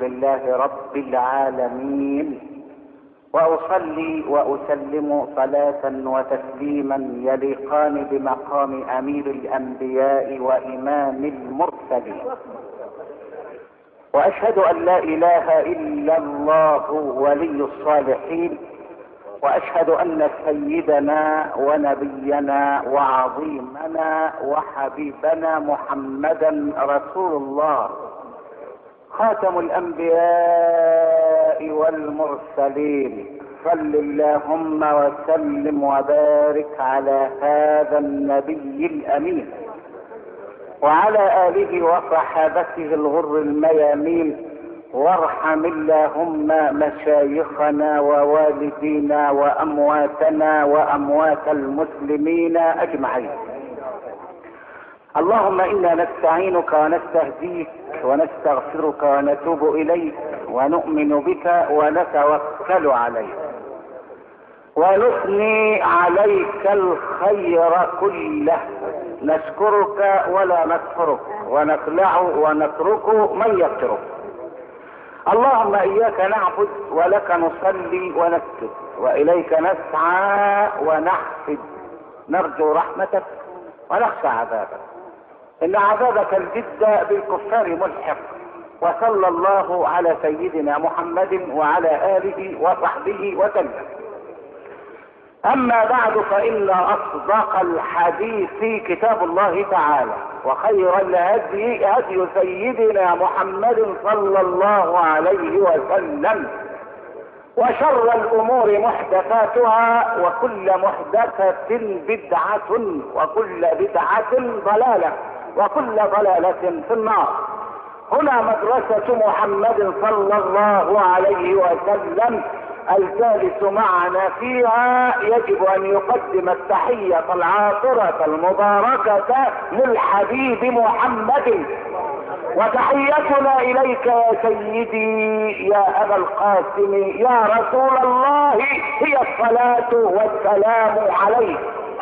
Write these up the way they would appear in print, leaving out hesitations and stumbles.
لله رب العالمين، وأصلي وأسلم صلاة وتسليما يليقان بمقام أمير الأنبياء وإمام المرسلين، وأشهد أن لا إله إلا الله ولي الصالحين، وأشهد أن سيدنا ونبينا وعظيمنا وحبيبنا محمدا رسول الله، خاتم الأنبياء والمرسلين. صل اللهم وسلم وبارك على هذا النبي الأمين وعلى آله وصحابته الغر الميامين، وارحم اللهم مشايخنا ووالدينا وأمواتنا وأموات المسلمين أجمعين. اللهم إنا نستعينك ونستهديك ونستغفرك ونتوب إليك ونؤمن بك ونتوكل عليك ونثني عليك الخير كله، نشكرك ولا نكفرك ونخلع ونترك من يكفرك. اللهم إياك نعبد ولك نصلي ونسجد وإليك نسعى ونحفد، نرجو رحمتك ونخشى عذابك، إن عذابك الجد بالكفار ملحق. وصلى الله على سيدنا محمد وعلى آله وصحبه وسلم. أما بعد، فإن أصدق الحديث كتاب الله تعالى، وخير الهدي هدي سيدنا محمد صلى الله عليه وسلم، وشر الأمور محدثاتها، وكل محدثة بدعة، وكل بدعة ضلالة، وكل ضلالة في النار. هنا مدرسة محمد صلى الله عليه وسلم، الجالس معنا فيها يجب أن يقدم التحية العاطرة المباركة للحبيب محمد، وتحيتنا إليك يا سيدي يا أبا القاسم يا رسول الله هي الصلاة والسلام عليك.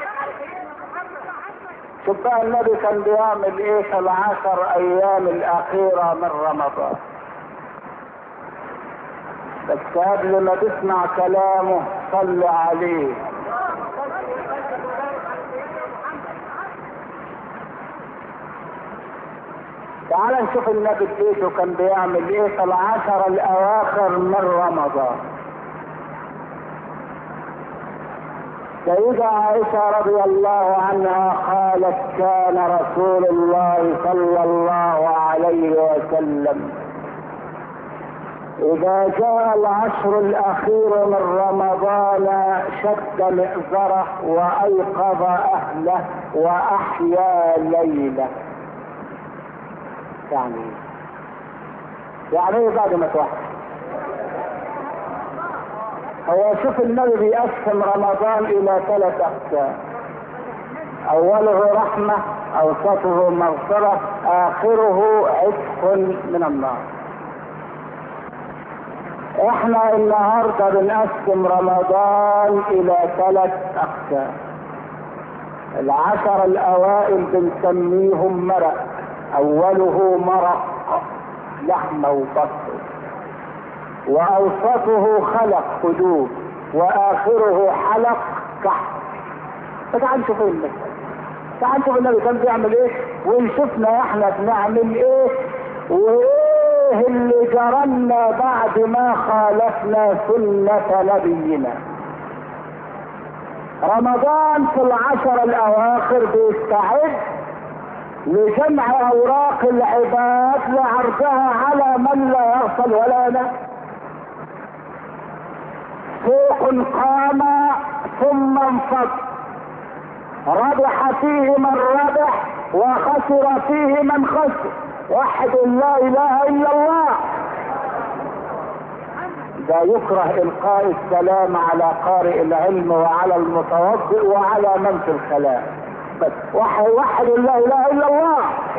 شوف بقى النبي كان بيعمل ايه في العشر ايام الاخيرة من رمضان. بس قبل ما تسمع كلامه صل عليه. تعال نشوف النبي بيته كان بيعمل ايه في العشر الاواخر من رمضان. سيدة عائشة رضي الله عنها قالت: كان رسول الله صلى الله عليه وسلم إذا جاء العشر الأخير من رمضان شد مئزره وأيقظ أهله وأحيا ليله. يعني ايه بعد ما توحد؟ هو شوف النبي بيقسم رمضان الى 3 اقسام: اوله رحمة، اوسطه مغفرة، اخره عتق من النار. احنا النهاردة بنقسم رمضان الى 3 اقسام. العشر الاوائل بنسميهم مرق، اوله مرق لحمة وبصل، واوسطه خلق خدود، واخره حلق كحك. فتعال نشوف النبي، تعال نشوف النبي كان بيعمل ايه، ونشوفنا احنا بنعمل ايه، وايه اللي جرالنا بعد ما خالفنا سنة نبينا. رمضان في العشر الاواخر بيستعد لجمع اوراق العباد لعرضها على من لا يغفل ولا ينام. سوق قام ثم انفض، ربح فيه من ربح وخسر فيه من خسر. وحد لا اله الا الله. ده يكره القاء السلام على قارئ العلم وعلى المتوضئ وعلى من في الخلاء، بس وحد لا اله الا الله.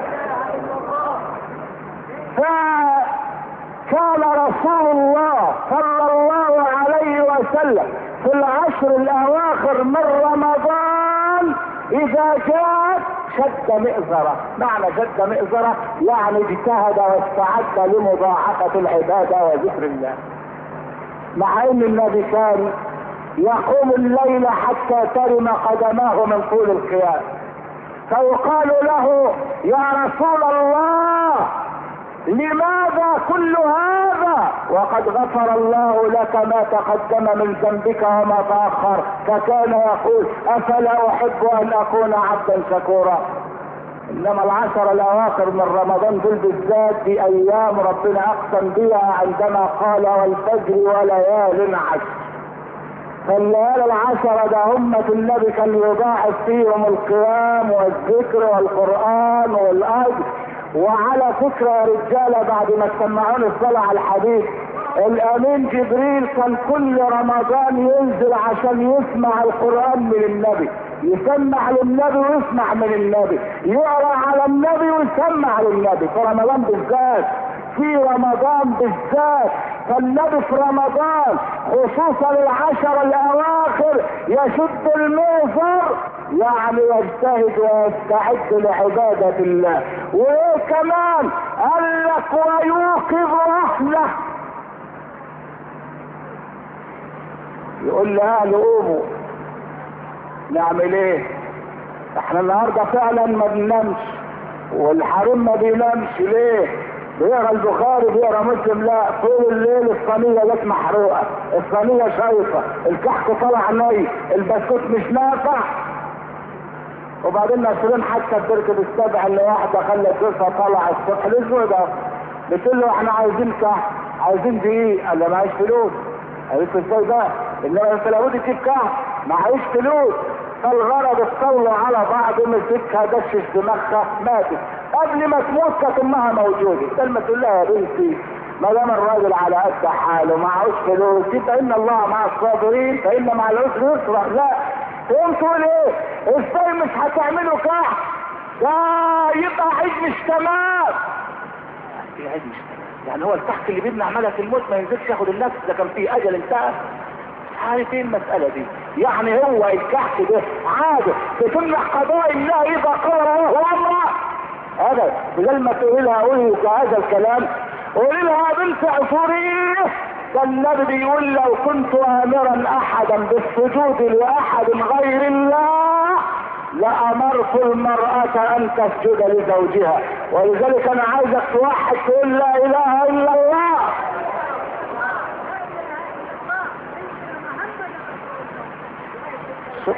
فكان رسول الله صلى الله عليه وسلم في العشر الاواخر من رمضان اذا جاءت شد مئزرة. معنى شد مئزرة يعني اجتهد واستعد لمضاعفة العبادة وذكر الله. مع ان النبي كان يقوم الليل حتى ترم قدماه من طول القيام، فيقال له يا رسول الله لماذا كل هذا وقد غفر الله لك ما تقدم من ذنبك وما تأخر؟ فكان يقول افلا احب ان اكون عبدا شكورا. انما العشر الاواخر من رمضان دول بالذات دي ايام ربنا اقسم بها عندما قال والفجر وليال عشر. فالليالي العشرة ده أمة النبي كان يضاعف فيهم القيام والذكر والقرآن والأجر. وعلى فكرة يا رجالة بعد ما تسمعون الصلاة على الحديث، الأمين جبريل كان كل رمضان ينزل عشان يسمع القرآن من النبي، يسمع للنبي ويسمع من النبي، يقرأ على النبي ويسمع للنبي في رمضان بالذات. في رمضان بالذات فالنبي في رمضان خصوصا العشر الاواخر يشد الميزر، يعني يجتهد ويستعد لعبادة الله. وايه كمان قال لك ويوقظ اهله، يقول لاهله قوموا نعمل ايه؟ احنا النهارده فعلا ما بننامش والحريم ما بينامش. ليه؟ بيقرا البخاري بيقرا مسلم، لا طول الليل الصينيه جت محروقه، الصينيه شايفه، الكحك طلع ني، البسكوت مش نافع. وبعدين ناشرين حتى في بركه السبع اللي واحده خلت جوزها طلع الصبح الاسود ده، بتقول له احنا عايزين كحك، عايزين دقيق، قال لها معيش فلوس. قالت له ازاي ده؟ انما انت لابد تجيب كحك، معيش فلوس. فالغرض اتصلوا على بعض، مسكها دشش دماغها ماتت. قبل ما تموت كانت امها موجوده، لما تقول لها يا بنتي ما دام الراجل على قد حاله معهوش فلوس فان الله مع الصابرين فان مع العسر يسرا. لا تقوم تقول ايه؟ ازاي مش هتعملوا كحك؟ ده يبقى عيد مش تمام. عيد مش تمام يعني هو الكحك اللي بيبني عملها الموت ما ينزلش ياخد النفس؟ ده كان فيه اجل انتهى. عارف ايه المسألة دي؟ يعني هو الكحك ده عادة بتمنع قضاء الله اذا قال الله امره؟ هذا بدل ما تقول لها قولي هذا الكلام قولي لها بنت عفوريه. ده النبي بيقول لو كنت امرا احدا بالسجود لاحد غير الله لامرت المرأة ان تسجد لزوجها. ولذلك انا عايزك توحد تقول لا اله الا الله. شوف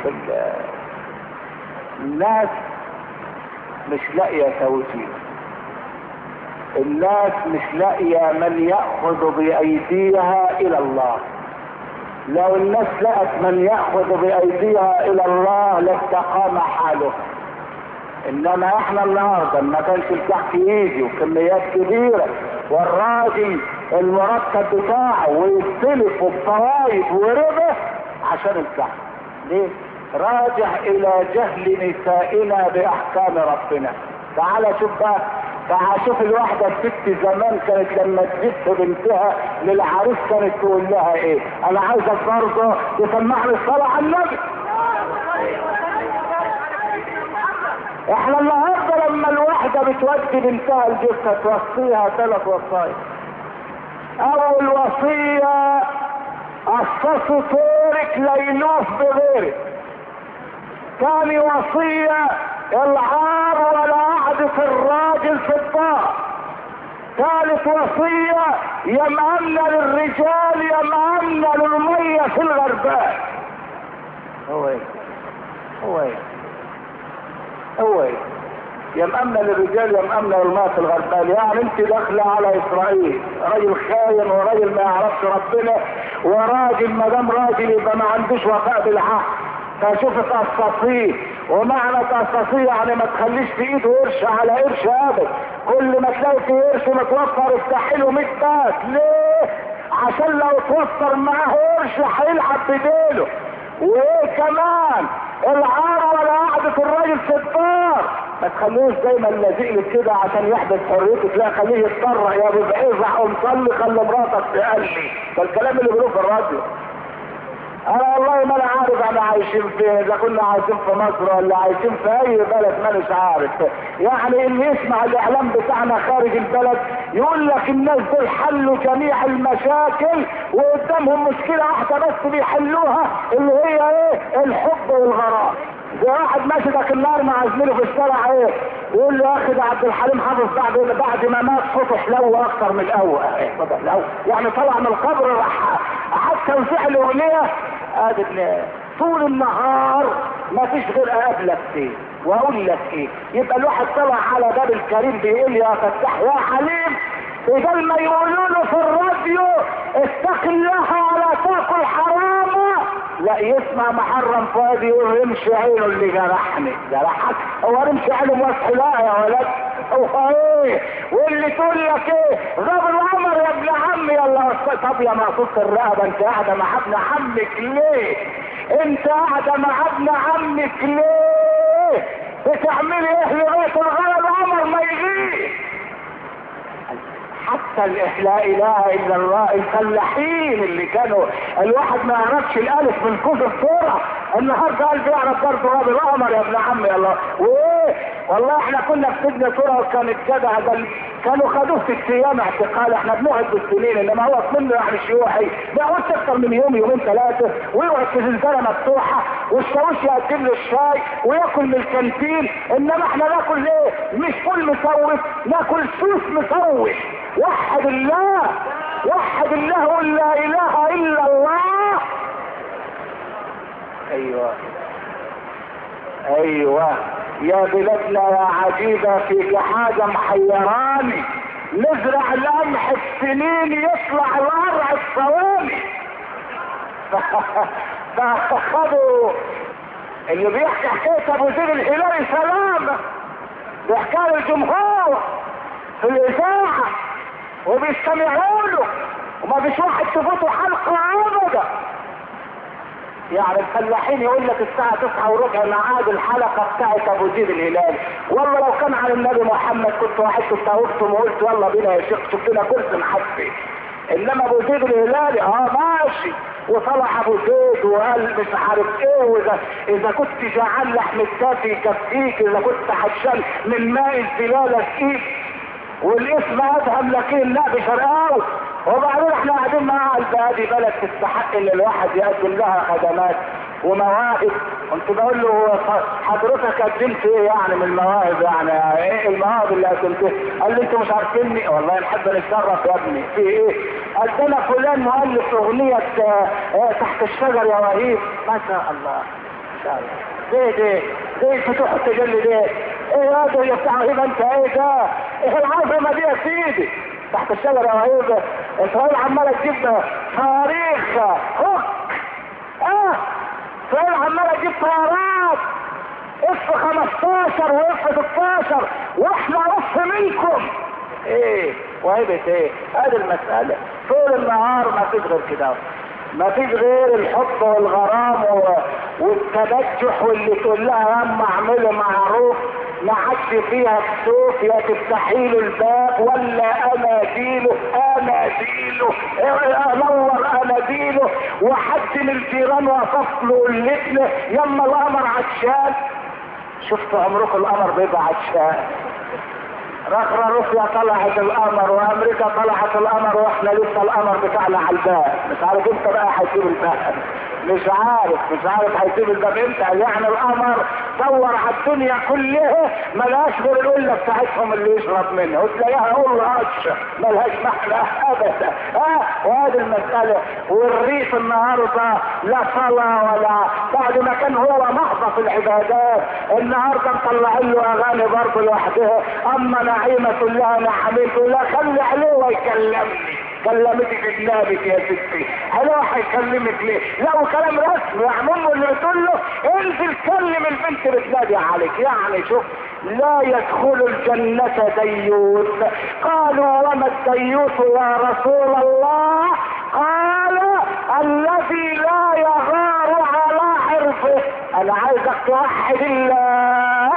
الناس مش لاقيه توجيه، الناس مش لاقيه من ياخذ بايديها الى الله. لو الناس لقت من ياخذ بايديها الى الله لاستقام حاله. انما احنا النهارده ما كانش الكحك يجي وكميات كبيره والراجل المرتب بتاعه ويستلف بفوايد وربح عشان الكحك. ليه؟ راجع الى جهل نسائنا باحكام ربنا. تعال شوف بقى، تعال شوف الواحدة الست زمان كانت لما تجيب بنتها للعريس كانت تقول لها ايه؟ انا عايزك برضه تسمعني الصلاة على النبي. احنا النهارده لما الواحدة بتودي بنتها الجثة توصيها 3 وصايا. اول وصية قصصوا طورك ليلوف بغيرك. ثاني وصية العار ولا عهد الراجل في الدار. ثالث وصية يا مأمنة للرجال يا مأمنة للمية في الغربال. هو ايه؟ هو ايه؟ هو ايه؟ يا مأمنة للرجال يا مأمنة للمية في الغربال. يعني انت داخلة على اسرائيل، راجل خاين وراجل ما يعرفش ربنا وراجل ما دام راجل يبقى ما عندوش وفاء بالعهد. فشوف تقصصيه، ومعنى تقصصيه يعني ما تخليش في ايده قرش على قرش ابدا. كل ما تلاقي في قرش متوفر افتحي له 100 باك. ليه؟ عشان لو توفر معاه قرش هيلعب بديله. وايه كمان؟ العار ولا قعدة الراجل في الدار. ما تخلوش دايما لازق لك كده عشان يحدث حريتك، لا خليه يتطرق يا ابو بعيزع قوم صلي خلي مراتك تقلي. ده الكلام اللي بيقولوه في الراديو. انا والله ما انا عارف انا عايشين فين، اذا كنا عايشين في مصر ولا عايشين في اي بلد مانيش عارف. يعني اللي يسمع الاعلام بتاعنا خارج البلد يقول لك الناس دول حلوا جميع المشاكل وقدامهم مشكلة واحدة بس بيحلوها اللي هي ايه؟ الحب والغرام. زي واحد ماشي ذاك النهار مع زميله في الشارع ايه؟ يقول له يا اخي ده عبد الحليم حافظ بعد ما مات صوته حلو اكتر من الاول. يعني طلع من القبر راح حتى وزع له اغنيه. طول النهار ما فيش غير اقابلك فيه واقول لك ايه. يبقى الواحد طلع على باب الكريم بيقول يا فتاح يا حليم، بدل ما يقولوا له في الراديو اتق الله ولا تاكل حرامه، لا يسمع محرم فؤاد يقول رمش عينه اللي جرحك. هو رمش عينه موسح؟ لا يا ولد، هو ايه؟ واللي تقول لك ايه؟ غاب القمر يا ابن عمي. يلا طب يا مقصود الرقبه انت قاعده مع ابن عمك ليه؟ انت قاعده مع ابن عمك ليه؟ بتعملي ايه لغايه غاب القمر ما يجيش؟ حتى لا اله الا الله الفلاحين اللي كانوا الواحد ما يعرفش الالف من كتر الصوره النهارده قال بيعرف برضه غاب القمر يا ابن عمي. الله وايه والله احنا كنا في سجن صوره وكانت كده كانوا خدوه 6 ايام اعتقال. احنا بنقعد بالسنين، انما هو منه يعني شيوعي بيقعد اكتر من يومين 3 ويقعد في زنزانه مفتوحه والشاويش يقدم له الشاي وياكل من الكانتين. انما احنا ناكل ليه؟ مش فول مسوس، ناكل سوس مسوس. وحد الله وحد الله قل لا اله الا الله. ايوه يا بلادنا يا عجيبه فيك حاجه محيراني. نزرع القمح السنين يطلع القرع الصواني. فاخدوا اللي بيحكي حكايه ابو زيد الهلالي سلامه بيحكي الجمهور في الاذاعه وبيستمعوا له وما فيش واحد تفوته حلقه ابدا. يعني الفلاحين يقول لك الساعه 9:15 ميعاد الحلقه بتاعت ابو زيد الهلالي. والله لو كان على النبي محمد كنت وحدت وتوقفتم وقلت يلا بينا يا شيخ شوف لنا كرسي محفي. انما ابو زيد الهلالي ماشي وطلع ابو زيد وقال مش عارف ايه، واذا كنت جعان لحم الكافي يكفيك، اذا كنت حشان من ماء الزلال اسقيك، والاسم ادهم لكن لا بشرقاوي. وبعدين احنا قاعدين معاها البلد بلد تستحق ان الواحد يقدم لها خدمات ومواهب. كنت بقول له حضرتك قدمت ايه يعني من المواهب؟ يعني ايه المواهب اللي قدمتها؟ قال لي انتوا مش عارفيني. والله نحب نتشرف يا ابني. في ايه؟ قال لنا فلان مؤلف اغنيه تحت الشجر يا وهيب. ما شاء الله ما شاء الله. زي فتوح التجلي ده. ايه هذا يا بتاع وهيب انت؟ ايه ده؟ ايه العظمه دي يا سيدي؟ تحت الشجر يا وهيب. اسرائيل عماله تجيب صواريخ هوك. اسرائيل عماله تجيب طيارات اف 15 واف 16 واحنا اف منكم. ايه وهيبة ايه؟ هذه المسألة طول النهار ما فيش غير كده، ما فيش غير الحب والغرام والتبجح، واللي تقول لها ياما اعملي معروف ما عادش فيها السوف يا تفتحي له الباب ولا اناديله نور اناديله. وحد من الجيران وصف له اللبنه يما القمر عطشان. شفت عمركم القمر بيبقى عطشان؟ رخرة روسيا طلعت القمر وامريكا طلعت القمر واحنا لسه القمر بتاعنا على الباب. مش عارف امتى بقى هيسيب الباب، مش عارف هيسيب الباب امتى. يعني القمر دور على الدنيا كلها ملهاش غير القله بتاعتهم اللي يشرب منها وتلاقيها قله قشه ملهاش معنى ابدا. وهذه المساله. والريف النهارده لا صلاه ولا بعد ما كان هو محضه في العبادات النهارده مطلعين له اغاني برضه لوحدها. اما نعيمه الله نعمته لا خلي عليه ويكلمني. كلمتك اجنابك يا ستي، هل هو هيكلمك ليه؟ لا وكلام رسمي. يعني امه اللي بتقول له انزل كلم البنت بتنادي عليك. يعني شوف لا يدخل الجنة ديوث. قالوا وما الديوث يا رسول الله؟ قال الذي لا يغار على حرفه. انا عايزك توحد الله.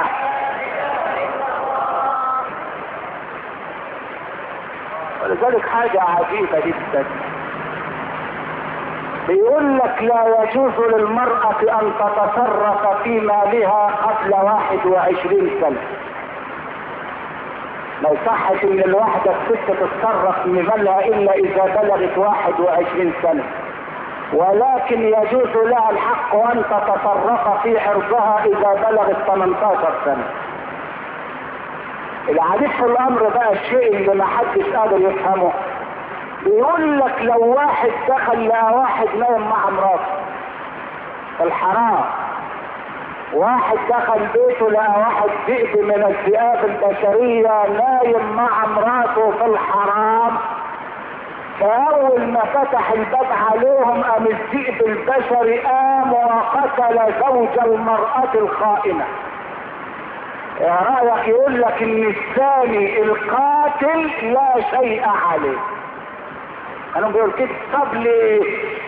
ولذلك حاجة عجيبة جدا بيقول لك لا يجوز للمرأة ان تتصرف في مالها قبل 21 سنة. ما يصحش ان الواحدة الست تتصرف في مالها الا اذا بلغت 21 سنة، ولكن يجوز لها الحق ان تتصرف في عرضها اذا بلغت 18 سنة. العجيب في الامر بقى الشيء اللي ما حدش قادر يفهمه، بيقول لك لو واحد دخل لقى واحد نايم مع مراته في الحرام، واحد دخل بيته لقى واحد ذئب من الذئاب البشرية نايم مع مراته في الحرام، فاول ما فتح الباب عليهم قام الذئب البشري قام وقتل زوج المرأة الخائنة. يا رايك يقول لك ان الثاني القاتل لا شيء عليه. انا بقول كده طب ليه؟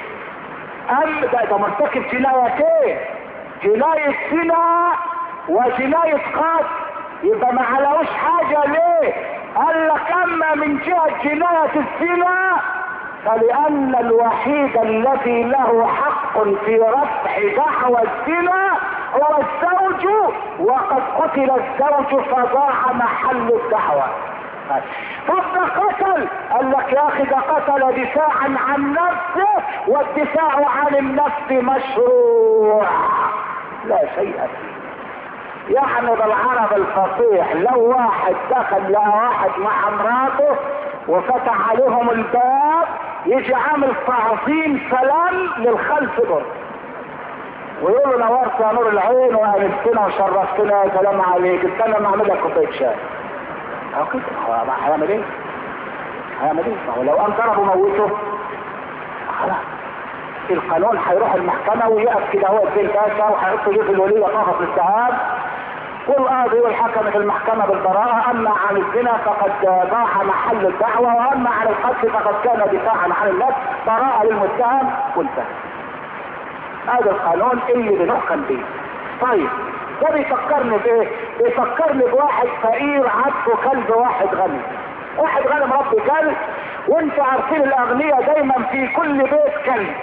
ده مرتكب جنايتين، جناية زنا وجناية قتل، يبقى ما علوش حاجة ليه؟ قال لك اما من جهة جناية الزنا فلان الوحيد الذي له حق في رفع دعوى الزنا هو الزوج، وقد قتل الزوج فضاع محل الدعوة. طب ده قتل، قال لك يا اخي ده قتل دفاعا عن نفسه، والدفاع عن النفس مشروع لا شيء فيه. يعني بالعرب الفصيح لو واحد دخل لقى واحد مع مراته وفتح عليهم الباب يجي عامل تعظيم سلام للخلف دول ويقولوا نورت يا نور العين وانستنا وشرفتنا، يا سلام عليك، استنى ما اعمل لك كوبايه شاي. او كده هيعمل ايه؟ هيعمل ايه؟ ما هو لو قام ضربه موته خلاص القانون هيروح المحكمه ويقف كده هو زي الباشا وهيحط يد الوليه طرف الاتهام، والقاضي والحكم في المحكمة بالبراءة، اما عن الزنا فقد ضاع محل الدعوة، واما عن القتل فقد كان دفاعا عن النفس، براءة للمتهم وانتهى. هذا القانون اللي بنحكم به. طيب ده بيفكرني بايه؟ بيفكرني بواحد فقير عنده كلب واحد غني. واحد غني مربي كلب، وانتوا عارفين الاغنياء دايما في كل بيت كلب.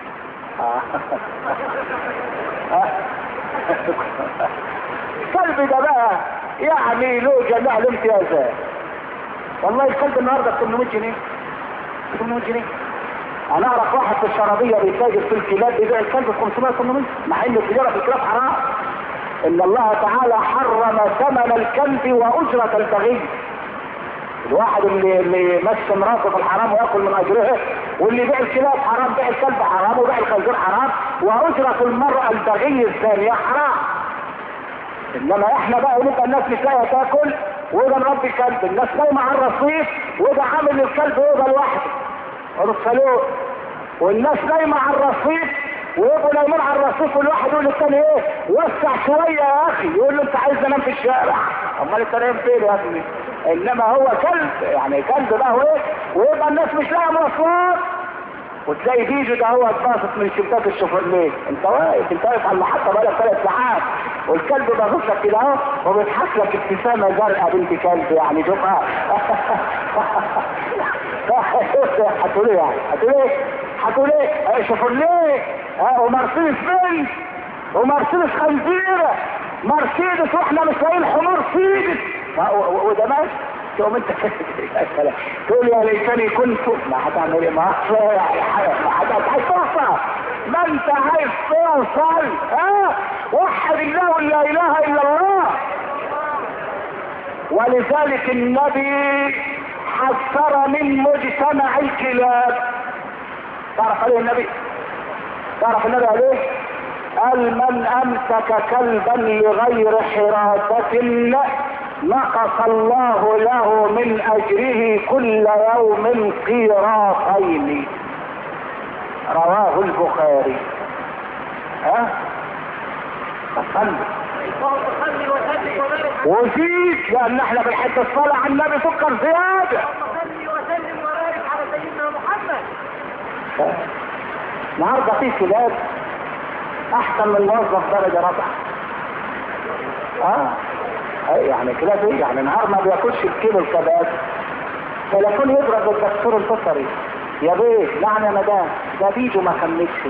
الكلب ده بقى يعني له جميع الامتيازات. والله الكلب النهارده ب 800 جنيه. 800 جنيه. انا اعرف واحد في الشرابيه بيتاجر في الكلاب بيبيع الكلب ب 500 800، مع ان التجاره في الكلاب حرام. ان الله تعالى حرم ثمن الكلب واجره البغي. الواحد اللي يمشي مراته في الحرام وياكل من اجرها، واللي بيع الكلاب حرام، بيع الكلب حرام، وبيع الخنزير حرام، واجره المراه البغي الثانيه حرام. انما احنا بقى نبقى الناس مش لاقيه تاكل وده مربي كلب، الناس نايمه على الرصيف وده عامل للكلب اوضه لوحده ورصالوه، والناس نايمه على الرصيف ويبقوا نايمين على الرصيف والواحد يقول للثاني ايه وسع شويه يا اخي، يقول له انت عايز انام في الشارع، امال انت نايم فين يا ابني؟ انما هو كلب، يعني كلب ده هو ايه، ويبقى الناس مش لاقيه مواصلات، وتلاقي بيجي ده هو اتباسط من شباك الشوفرليه، انت واقف على المحطه بقالك 3 ساعات والكلب باصص لك كده اهو وبيضحك لك ابتسامه زرقاء بنت كلب، يعني شوفها. هتقول ايه يعني؟ هتقول ايه؟ شوفرليه ومرسيدس بنز ومرسيدس خنزيره، مرسيدس واحنا مش لاقيين حمار سيدس وده ماشي. تقوم انت تقول يا ليتني كنت، ما هتعمل ايه؟ ما عايز توصل، ما انت عايز توصل. وحد الله لا اله الا الله. ولذلك النبي حذر من مجتمع الكلاب. تعرف عليه النبي؟ تعرف النبي عليه؟ قال من امسك كلبا لغير حراسة نقص الله له من اجره كل يوم قيراطين. رواه البخاري. وزيد لان احنا بنحب الصلاة على النبي سكر زيادة. صلي وسلم وبارك على سيدنا محمد. النهارده في كلاب احسن من موظف درجة رابعة. يعني كلاب ايه؟ يعني نهار ما بياكلش الكيلو الكباب فيكون يضرب بالدكتور البصري يا بيه نعم يا مدام، ده بيده ما كملش.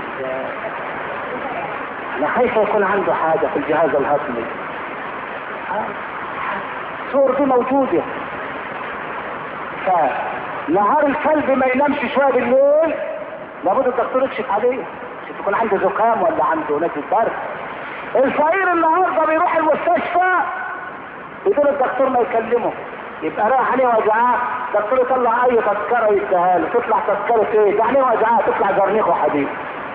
انا خايفه يكون عنده حاجه في الجهاز الهضمي. الصور دي موجوده. فنهار الكلب ما ينامش شويه بالليل، لابد الدكتور يكشف عليه، مش يكون عنده زكام ولا عنده نزله برد. الفقير النهارده بيروح المستشفى بدون الدكتور ما يكلمه، يبقى رايح عليه وجعاه، الدكتور يطلع اي تذكره يديها له، تطلع تذكره ايه؟ ده عليه وجعاه، تطلع جرنيخ وحديد.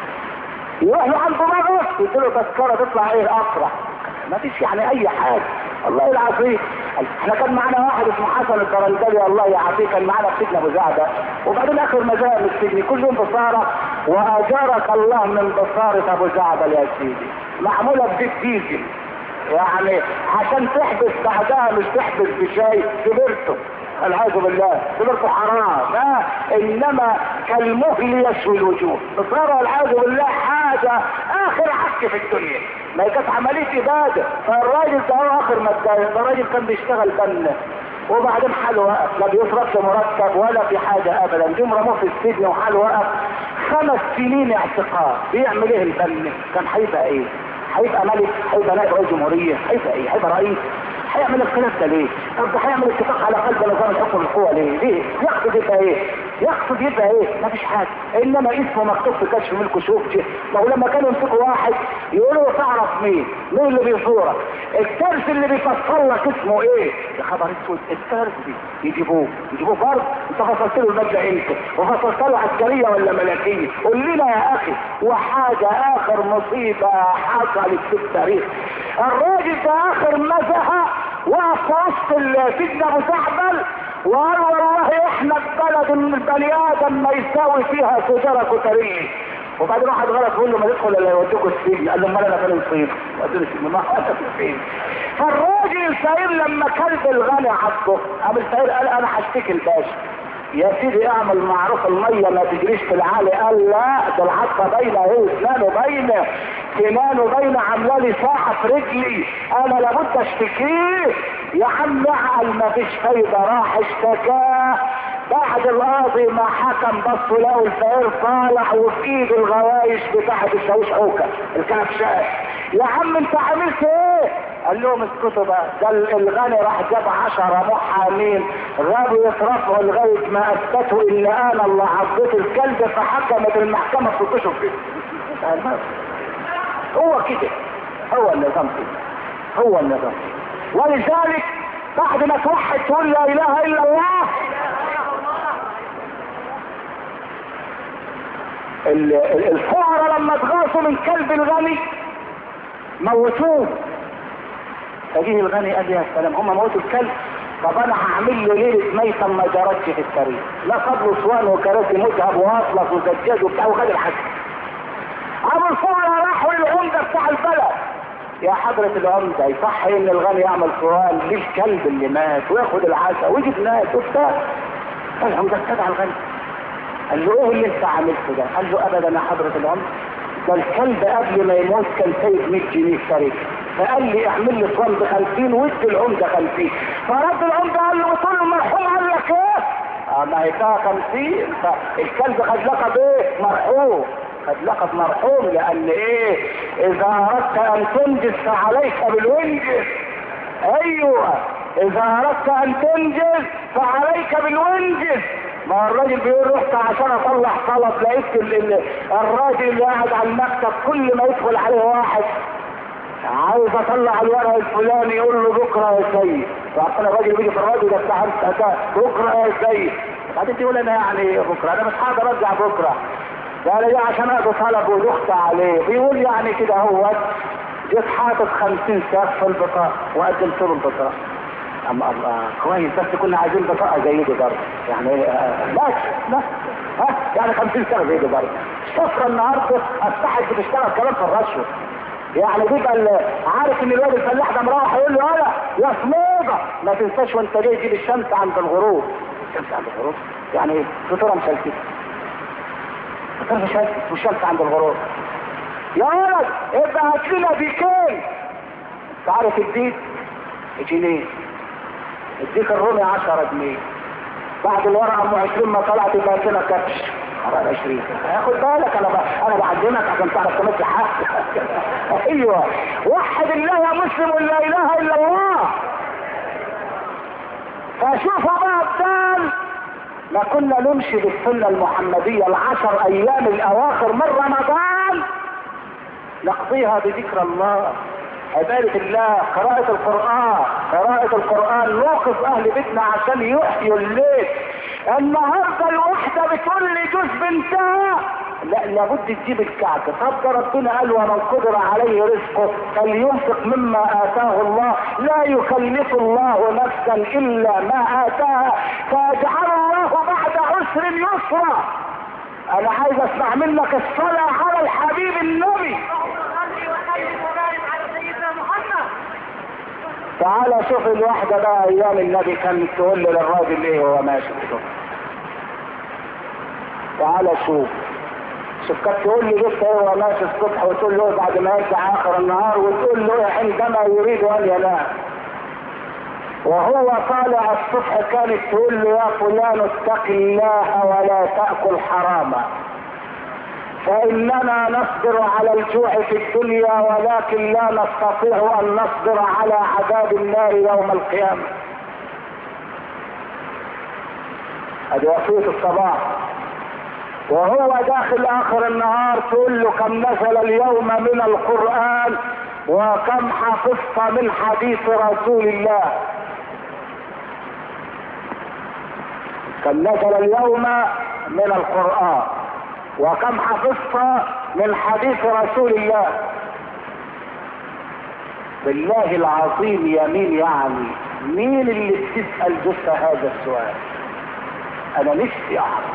يروح له عنده مرض يديله تذكره تطلع ايه؟ اقرع. ما فيش يعني اي حاجه. الله العظيم. احنا كان معانا واحد اسمه حسن البرندلي الله يعافيه، كان معانا في سجن ابو زعده، وبعدين اخر ما جاء من السجن كل يوم بصاره، واجارك الله من بصاره ابو زعده يا سيدي، معموله بزيت ديزل، يعني عشان تحبس بعدها مش تحبس بشاي كبرته، العياذ بالله كبرته حرام، لا انما كالمهل يشوي الوجوه، بصاره والعياذ بالله حاجه اخر عك في الدنيا. ما هي كانت عمليه اباده، فالراجل ده هو اخر ما اتضايق، ده الراجل كان بيشتغل بنا وبعدين حاله وقف، لا بيصرف له مرتب ولا في حاجه ابدا، جم رموه في السجن وحاله وقف 5 سنين اعتقال. بيعمل ايه البن؟ كان هيبقى ايه؟ هيبقى ملك؟ هيبقى نائب رئيس جمهوريه؟ هيبقى ايه؟ هيبقى رئيس؟ هيعمل الخلاف ده ليه؟ طب ده هيعمل اتفاق على قلب نظام الحكم القوى ليه؟ يقصد يبقى ايه؟ يقصد يبقى ايه؟ مفيش حاجه، انما اسمه مكتوب في كشف ملك وشوف. ما هو لما كانوا يمسكوا واحد يقولوا له تعرف مين اللي بيصورك؟ الدرس اللي بيفصل لك اسمه ايه؟ يا خبر اسود، الدرس دي يجيبوه فرض. انت فصلت له المبدا انت وفصلت له عسكريه ولا ملكيه؟ قول لنا يا اخي. وحاجه اخر مصيبه حصلت في التاريخ، الراجل ده اخر ما زهق وقف في وسط السجن ابو زعبل وقال والله احنا البلد ان البني ادم ما يساوي فيها شجره كتريه. وبعدين واحد غلط يقول له ما تدخل الا يوديكوا السجن، قال له امال انا فين الصين؟ ودوني السجن، ما انا فين؟ فالراجل الفقير لما كلب الغني عضه قام الفقير قال انا هشتكي الباشا. يا سيدي اعمل معروف، الميه ما تجريش في العالي. قال لا، ده العطه باينه اهو، سنانه باينه عامله لي ساعه في رجلي، انا لابد اشتكيه. يا عم اعقل، ما فيش فايده، راح اشتكاه. بعد القاضي ما حكم بصوا لقوا الفقير طالع وفي ايده الغوايش بتاعت الشاويش عوكه الكبشات. يا عم انت عملت ايه؟ قال لهم اسكتوا بقى، ده الغني راح جاب 10 محامين غابوا يصرفوا لغايه ما اثبتوا ان انا اللي عضيت الكلب، فحكمت المحكمه 6 اشهر كده. هو كده، هو النظام كده، هو النظام. ولذلك بعد ما توحد تقول لا اله الا الله، الفقراء لما اتغاصوا من كلب الغني موتوه. فجيه الغني قال يا سلام، هم موتوا الكلب، طب انا هعمل له ليله ميته ما جرتش في التاريخ، لا قبل اسوان وكراسي مذهب واطلس وزجاج وبتاع وخد الحاج. ابو الفقراء راحوا للعمده بتاع البلد، يا حضرة العمدة يصح ان الغني يعمل سؤال للكلب اللي مات وياخد العشاء ويجيب ناس وبتاع؟ العمدة استدعى الغني، قال له ايه اللي انت عملته ده؟ قال له ابدا يا حضرة العمدة، ده الكلب قبل ما يموت كان سايب 100 جنيه شريك، فقال لي اعمل لي صوان ب50 وادي العمدة 50. فرد العمدة قال له قلت له المرحوم قال لك ايه؟ ما هي فيها 50. فالكلب خد لقب ايه؟ مرحوم، خد لقب مرحوم، لان ايه؟ اذا اردت ان تنجز فعليك بالونجز. ايوه، اذا اردت ان تنجز فعليك بالونجز. ما الراجل بيقول رحت عشان اطلع طلب، لقيت الراجل اللي قاعد على المكتب كل ما يدخل عليه واحد عاوز اطلع الورق الفلاني يقول له بكره يا سيد، وعشان الراجل بيجي في الراديو ده بتاع بكره يا سيد، بعدين تقول انا يعني بكره انا مش هقدر ارجع بكره، ده انا عشان اخد طلب وضغط عليه. بيقول يعني كده هو جيت حاطط 50 ساق في البطاقه وقدمت له البطاقه. اما الله كويس، بس كنا عايزين بطاقه زي دي برضه، يعني لا يعني 50 ساق زي دي برضه. الشفره النهارده اصبحت بتشتغل كمان في الرشوه، يعني بيبقى عارف ان الواد الفلاح ده مروح يقول له يا صموده ما تنساش وانت جاي تجيب الشمس عند الغروب. الشمس عند الغروب يعني ايه؟ فطوره مشلتت، فطوره مشلتت والشمس عند الغروب. يا ولد ابقى هات لنا بيكين. انت عارف الديك جنيه، الديك الرومي 10 جنيه، بعد الورقه ام 20 ما طلعت يبقى كده كبش على 20. خد بالك انا بعلمك عشان تعرف تمشي حالك. ايوه وحد الله يا مسلم ولا اله الا الله. فشوفوا بقى الدال، ما كنا نمشي بالسنه المحمديه ال10 ايام الاواخر من رمضان نقضيها بذكر الله، عبادة الله، قراءة القرآن، نوقف اهل بيتنا عشان يحيوا الليل. النهارده الوحدة بتقول لي جوز بنتها لا لابد تجيب الكعكة. طب ربنا قال ومن قدر عليه رزقه فلينفق مما آتاه الله لا يكلف الله نفسا إلا ما آتاها فيجعل الله بعد عسر يسرا. انا عايز اسمع منك الصلاة على الحبيب النبي. تعالى شوف الواحدة بقى ايام النبي كانت تقول للراجل ايه وهو ماشي الصبح. تعالى شوف كانت تقول لي لسه ايه وهو ماشي الصبح وتقول له بعد ما يرجع اخر النهار وتقول له عندما يريد ان ينام وهو طالع الصبح كانت تقول له يا فلان اتق الله ولا تأكل حراما فإننا نصبر على الجوع في الدنيا ولكن لا نستطيع أن نصبر على عذاب النار يوم القيامة. هذه وصية الصباح. وهو داخل آخر النهار تقول له كم نزل اليوم من القرآن وكم حفظت من حديث رسول الله. كم نزل اليوم من القرآن وكم حفظت من حديث رسول الله. بالله العظيم يمين يعني مين اللي بتسأل جثة هذا السؤال؟ انا نفسي اعرف.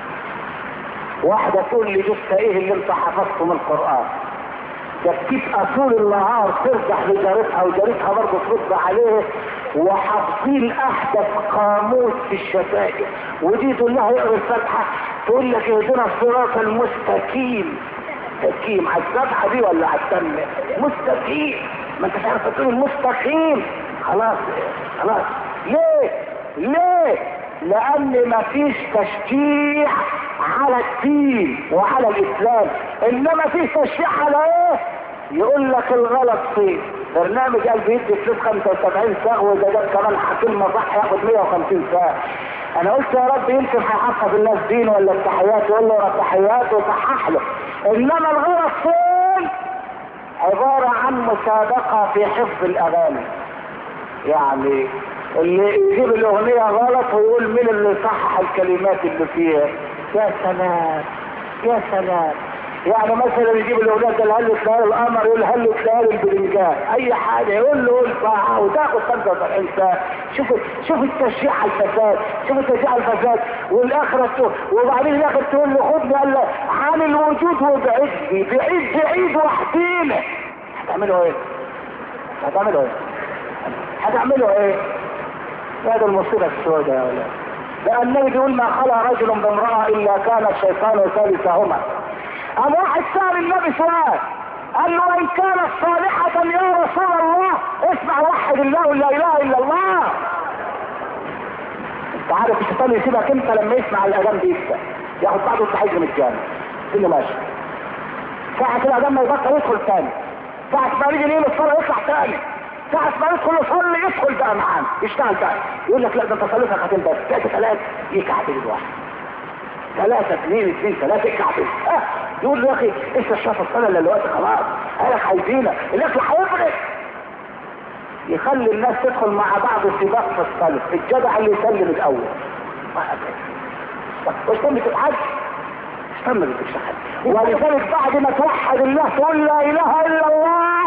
واحدة تقول لي جثة ايه اللي انت حفظته من القرآن؟ ده بتبقى طول النهار ترجع لجارتها وجارتها برضه ترد عليه وحافظين احدث قاموس في الشتائم ودي تقول لها اقرا الفاتحه تقول لك اهدنا الصراط المستقيم. مستقيم على السبحه دي ولا على التمه؟ مستقيم. ما انت عارف تقول المستقيم. خلاص. ليه؟ لان مفيش تشجيع على الدين وعلى الاسلام، انما فيه تشجيع على ايه؟ يقول لك الغلط فيه. برنامج قال بيدي فلوس 75 ساعة واذا جاب كمان كلمة صح ياخد 150 ساعة. انا قلت يا رب يمكن هيحفظ الناس دين ولا التحيات يقول له التحيات وصحح له. انما الغلط فين؟ عبارة عن مسابقة في حفظ الاغاني. يعني اللي يجيب الاغنية غلط ويقول مين اللي صحح الكلمات اللي فيها. يا سلام. يعني مثلا يجيب الاغنيه ده هل تلاقي القمر يقول هل تلاقي البرنجان اي حاجه يقول له صح وتاخد 75 ساعه. شوف التشجيع على الفساد. والاخره وبعدين الاخر تقول له خدني قال له عن الوجود وبعدني بعيد وحدينا. هتعملوا ايه؟ هذا المصيبه السوداء يا ولاد. لان النبي بيقول ما خلا رجل بامراه الا كان الشيطان ثالثهما. قام واحد سأل النبي سؤال قال له ان كانت صالحة يا رسول الله اسمع وحد الله ولا اله الا الله. انت عارف الشيطان يسيبك انت لما يسمع الاذان دي ياخد بعضه وتحيز من الجامع اللي ماشي. ساعة الاذان ما يبطل يدخل تاني. ساعة ما يجي ليل الصلاة يطلع تاني. ساعة ما يدخل يصلي يدخل بقى معانا يشتغل بقى. يقول لك لا ده انت صليت ركعتين بس تأتي 3 يكعبل الواحد. 3 2 3 يكعبل. يقول له يا اخي انت شاف الصلاه اللي دلوقتي خلاص قالك عايزينك الاكل هيفرق. يخلي الناس تدخل مع بعض سباق في الصلاه الجدع اللي يسلم الاول. واستنى تتحج ولذلك بعد ما توحد الله تقول لا اله الا الله.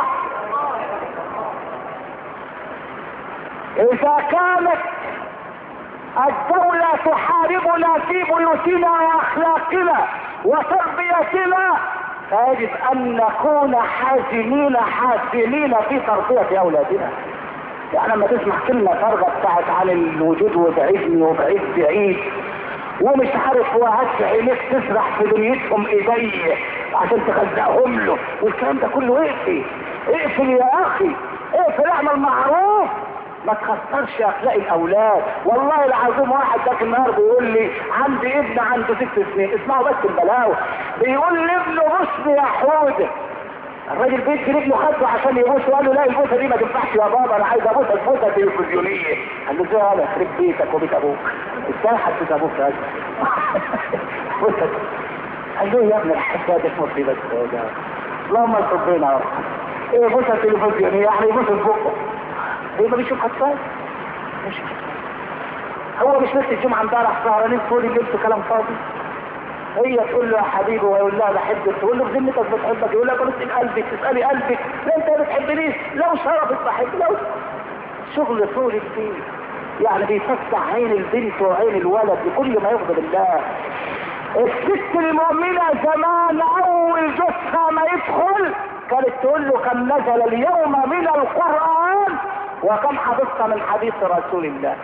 اذا كانت الدولة تحاربنا في بيوتنا واخلاقنا وتربيتنا فيجب ان نكون حازمين في تربية اولادنا. يعني لما تسمع كلمة ترغب بتاعت عن الوجود وبعيدني بعيد ومش عارف وقعدت في عينيك تسرح في دنيتهم ايديه عشان تخزقهم له والكلام ده كله اقفل يا اخي اعمل معروف. ما تخسرش اخلاق الاولاد. والله العظيم واحد ذاك النهار بيقول لي عندي ابن عنده 6 سنين، اسمعوا بس البلاوه، بيقول لابنه بص يا حوده، الراجل بيدي رجله خده عشان يبوسه، قال له لا البوسه دي ما تنفعش يا بابا، انا عايز ابوسك بوسه تلفزيونيه. قال له ازاي؟ انا يخرب بيتك وبيت ابوك، ازاي حسيت ابوك يا بوسه؟ قال له يا ابن الحساد اسمه في بس اللهم يصبرنا يا رب. ايه بوسه تلفزيونيه؟ يعني يبوس بقه، ايه ما بيشوف حساد؟ مش هو مش بس الجمعه امبارح سهرانين طول الليل في كلام فاضي. هي تقول له يا حبيبي ويقول لها بحبك، تقول له بذمتك بتحبك، يقول لها بسأل قلبك، تسألي قلبك، لا انت ما بتحبنيش، لو شرفت بحب، لو شغل طول كتير يعني بيفتح عين البنت وعين الولد لكل ما يغضب الله. الست المؤمنة زمان اول جثها ما يدخل كانت تقول له كم نزل اليوم من القرآن وكم حفظت من حديث رسول الله.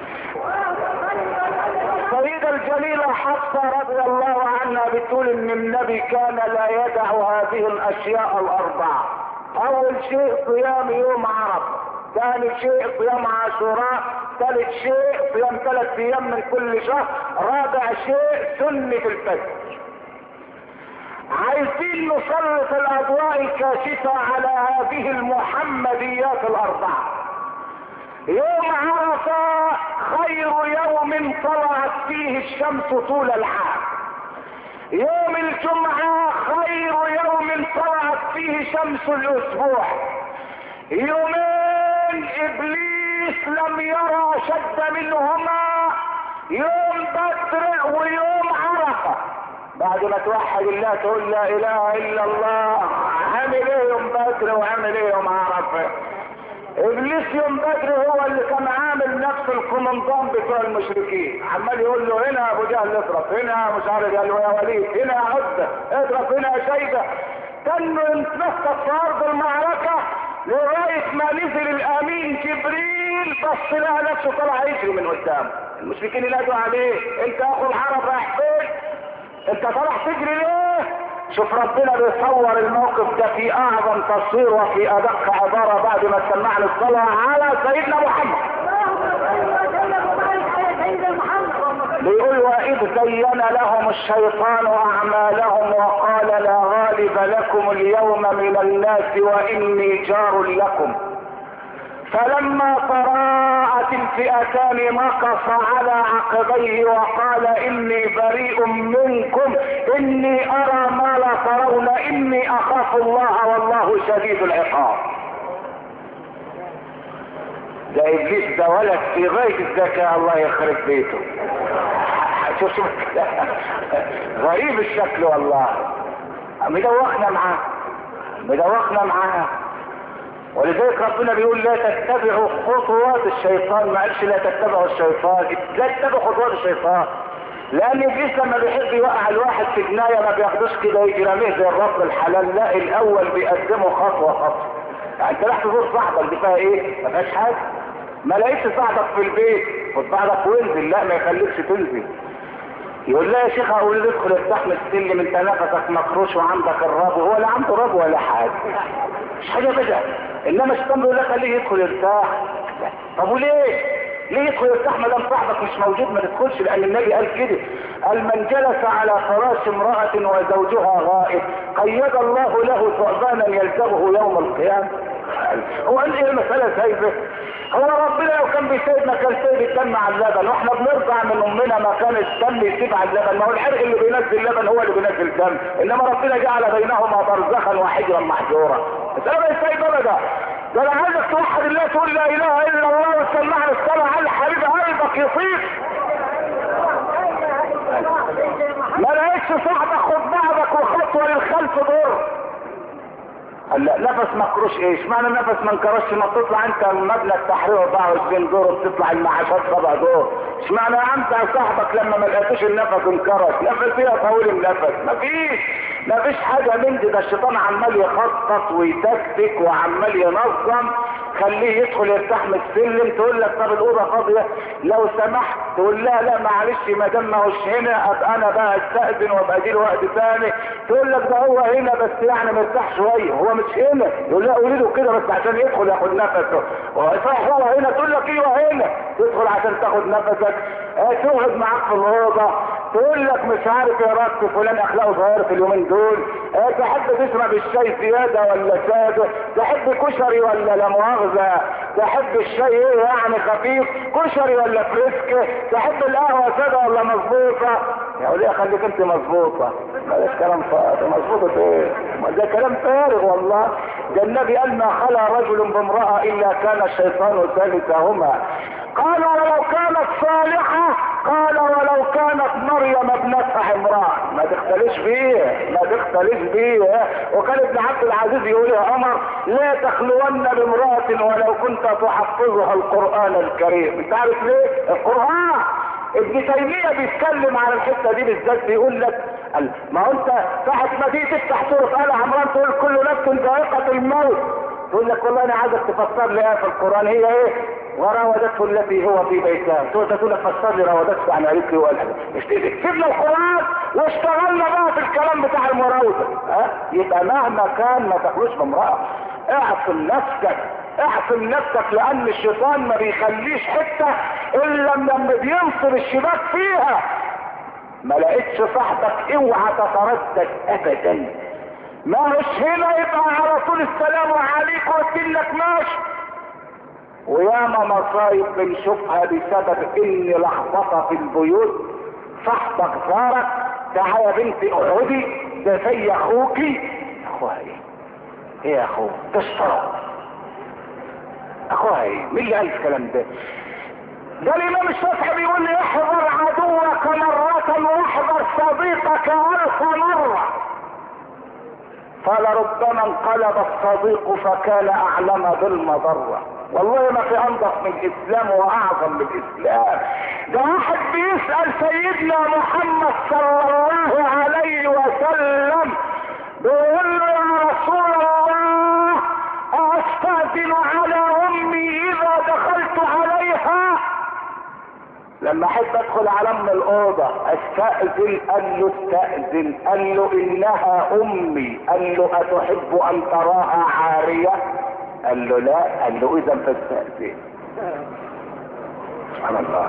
السيدة الجليلة حفصة رضي الله عنها بتقول ان النبي كان لا يدع هذه الاشياء الاربعة. اول شيء صيام يوم عرفة، ثاني شيء صيام عاشوراء، ثالث شيء صيام 3 ايام من كل شهر، رابع شيء سنة الفجر. عايزين نسلط الاضواء الكاشفة على هذه المحمديات الاربعة. يوم عرفة خير يوم طلعت فيه الشمس طول العام. يوم الجمعة خير يوم طلعت فيه شمس الاسبوع. يومين ابليس لم يرى شد منهما، يوم بدر ويوم عرفة. بعد ما توحد الله تقول لا اله الا الله، عامل ايه يوم بدر وعامل ايه يوم عرفة؟ ابليس يوم بدر هو اللي كان عامل نفس الكومندان بتوع المشركين، عمال يقول له هنا يا ابو جهل اضرب، هنا مش عارف، قال له يا وليد هنا يا عدة اضرب، هنا يا شيبة. كانه يتنفس في ارض المعركة لغاية ما نزل الامين جبريل، بص لها نفسه طلع يجري من قدامه. المشركين ينادوا عليه انت يا اخو العرب رايح فين؟ انت طلع تجري ليه؟ شوف ربنا بيصور الموقف ده في اعظم تصوير وفي ادق عبارة بعد ما سمعنا الصلاة على سيدنا محمد. بيقول واذ زين لهم الشيطان اعمالهم وقال لا غالب لكم اليوم من الناس واني جار لكم، فلما تراءت الفئتان نكص على عقبيه وقال اني بريء منكم اني ارى ما لا ترون اني اخاف الله والله شديد العقاب. ده ابليس ده ولد في غاية الذكاء، الله يخرب بيته. شوف غريب الشكل والله، مدوخنا معاه. ولذلك ربنا بيقول لا تتبعوا خطوات الشيطان، ما قالش لا تتبعوا الشيطان، لا تتبعوا خطوات الشيطان، لان ابليس لما بيحب يوقع الواحد في جنايه ما بياخدوش كده يجي رميه زي الرب الحلال، لا الاول بيقدمه خطوه. يعني انت راح تزور صاحبك دي فيها ايه؟ ما فيهاش حاجه. ما لقيتش صاحبك في البيت خد بعضك وانزل، لا ما يخليكش تنزل. يقول لا يا شيخ اقول ادخل استحمل السلم انت نفسك مكروش وعندك الربو، هو لا عنده ربو ولا حاجه، مش حاجه بدا. انما الشيطان بيقول لك خليه يدخل يرتاح. طب وليه؟ ليه يدخل يرتاح ما دام صاحبك مش موجود؟ ما تدخلش، لان النبي قال كده، قال من جلس على فراش امرأة وزوجها غائب قيد الله له ثعبانا يلزمه يوم القيامة. هو قال ايه المسألة سايبه؟ هو ربنا لو كان بيسيبنا كان سيب الدم على اللبن، واحنا بنرضع من امنا ما كان الدم يسيب على اللبن، ما هو الحرق اللي بينزل اللبن هو اللي بينزل الدم، انما ربنا جعل بينهما برزخا وحجرا محجورا. المسألة ما يسيب ابدا. ده انا عايزك توحد الله تقول لا اله الا الله وتسمعنا الصلاة على حبيب قلبك يصيب. ما لقيتش صاحبك خد بعضك وخطوة للخلف دور. لا نفس مكروش ايش معنى نفس ما انكرش؟ ما تطلع انت من مبنى التحرير 24 دور وبتطلع المعاشات 7 دور. ايش معنى انت صاحبك لما ما لقيتوش النفس انكرش؟ نفس فيها طويل النفس، مفيش حاجه من دي. ده الشيطان عمال يخطط ويتكتك وعمال ينظم خليه يدخل يرتاح من السلم، تقول لك طب الاوضه فاضيه لو سمحت، تقول لها لا معلش ما دام ما هوش هنا ابقى انا بقى استاذن وابقى اجي له وقت ثاني. تقول لك ده هو هنا بس يعني مرتاح شويه، هو مش هنا. يقول لها قولي له كده بس عشان يدخل ياخد نفسه. صح هو هنا، تقول لك ايوه هنا. تدخل عشان تاخد نفسك، تقعد معاك في الاوضه، تقول لك مش عارف يا رب فلان اخلاقه صغيره في اليومين دول، تحب تشرب الشاي زياده ولا ساده، تحب كشري ولا لا مؤاخذه، تحب الشاي ايه يعني خفيف كشري ولا فريسك، تحب القهوه ساده ولا مظبوطه. يقول لي خليك انت مظبوطه. بلاش كلام فاضي، مظبوطه ايه؟ ده كلام فارغ والله. ده النبي قال ما خلا رجل بامراه الا كان الشيطان ثالثهما. قالوا ولو كانت صالحة، قال ولو كانت مريم ابنة عمران. ما تختلش بيه، ما تختلش بيه. وكان ابن عبد العزيز يقول يا عمر لا تخلون بامرأة ولو كنت تحفظها القرآن الكريم. انت عارف ليه؟ القرآن. ابن تيمية بيتكلم على الحتة دي بالذات، بيقول لك ما هو انت ساعة ما تيجي تفتح سورة آل عمران تقول كل نفس ذائقة الموت، تقول لك والله انا عايزك تفسر لي ايه في القرآن هي ايه؟ وراودته التي هو في بيتها. تقول لك فسر لي راودته عن عريقي وقالها مش تكتب لنا القرآن واشتغلنا بقى في الكلام بتاع المراودة. يبقى مهما كان ما تخلوش بامرأة. اعصم نفسك، احسن نفسك، لان الشيطان ما بيخليش حتة الا لما بينصب الشباك فيها. ما لقيتش صاحبك اوعى تتردد ابدا. ما هوش هنا يبقى على طول السلام عليكم وكلك ماشي. وياما مصايب بنشوفها بسبب ان لخبطه في البيوت. صاحبك زارك، تعالى يا بنتي اقعدي، ده زي اخوكي. اخوها ايه يا اخوه؟ تشتغل اخوها ايه؟ مين اللي قال الكلام ده؟ ده الامام الشافعي بيقول لي احذر عدوك مرة واحذر صديقك 1000 مرة. فلربما انقلب الصديق فكان اعلم بالمضرة. والله ما في انضف من الاسلام واعظم من الاسلام. ده واحد بيسأل سيدنا محمد صلى الله عليه وسلم، بيقول له يا رسول الله استأذن على امي اذا دخلت عليها؟ لما احب ادخل على ام الاوضه استأذن؟ قال له استأذن. قال له انها امي. قال له اتحب ان تراها عارية؟ قال له لا. قال له اذا فاستأذن. سبحان الله.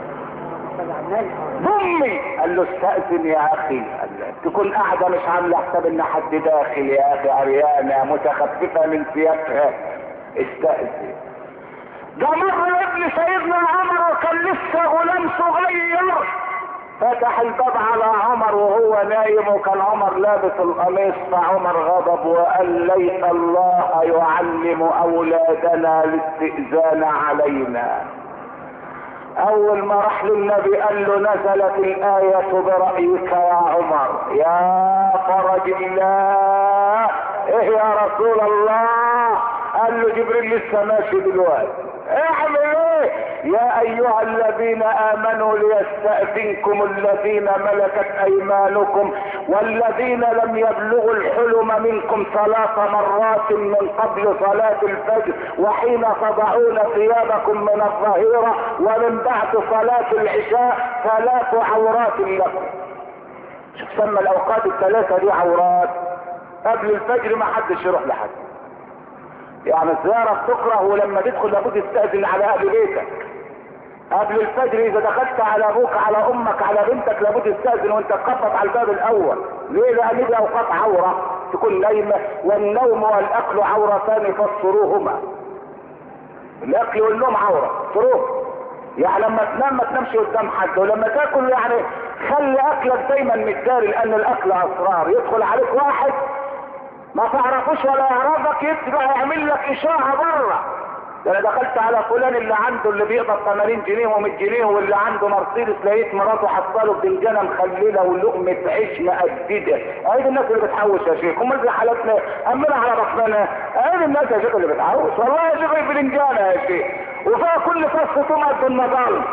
امي. قال له استأذن يا اخي. قال له تكون قاعده مش عامله حساب ان حد داخل يا اخي، عريانه متخففه من ثيابها. استأذن. ده مر ابن سيدنا عمر وكان لسه غلام صغير، فتح الباب على عمر وهو نايم، وكان عمر لابس القميص، فعمر غضب وقال ليت الله يعلم اولادنا الاستئذان علينا. اول ما راح للنبي قال له نزلت الآية برأيك يا عمر. يا فرج الله. ايه يا رسول الله؟ قال له جبريل لسه ماشي دلوقتي. اعمل ايه؟ يا ايها الذين امنوا ليستأذنكم الذين ملكت ايمانكم والذين لم يبلغوا الحلم منكم 3 مرات من قبل صلاة الفجر وحين تضعون ثيابكم من الظهيرة ومن بعد صلاة العشاء 3 عورات لكم. شوف سمى الاوقات ال3 دي عورات. قبل الفجر ما حدش يروح لحد، يعني الزيارة بتكره، ولما تدخل لابد تستأذن على اهل بيتك. قبل الفجر اذا دخلت على ابوك على امك على بنتك لابد تستأذن وانت تخبط على الباب الاول. ليه؟ لان دي اوقات عورة، تكون نايمة، والنوم والاكل عورتان فاستروهما. الاكل والنوم عورة، استروه. يعني لما تنام ما تنامش قدام حد، ولما تاكل يعني خلي اكلك دايما متداري، لان الاكل اسرار. يدخل عليك واحد ما تعرفوش ولا يعرفك يبقى يعمل لك اشاعة بره. ده انا دخلت على فلان اللي عنده اللي بيقبض 80 جنيه و100 جنيه واللي عنده مرسيدس، لقيت مراته حصاله بنجانه مخلله ولقمه عيش مقدده. اهي الناس اللي بتحوش يا شيخ. امال زي حالتنا امنا على بطننا. اهي الناس يا شيخ اللي بتحوش. والله يا شيخ البنجانه يا شيخ وفيها كل فص طمع بالنضال.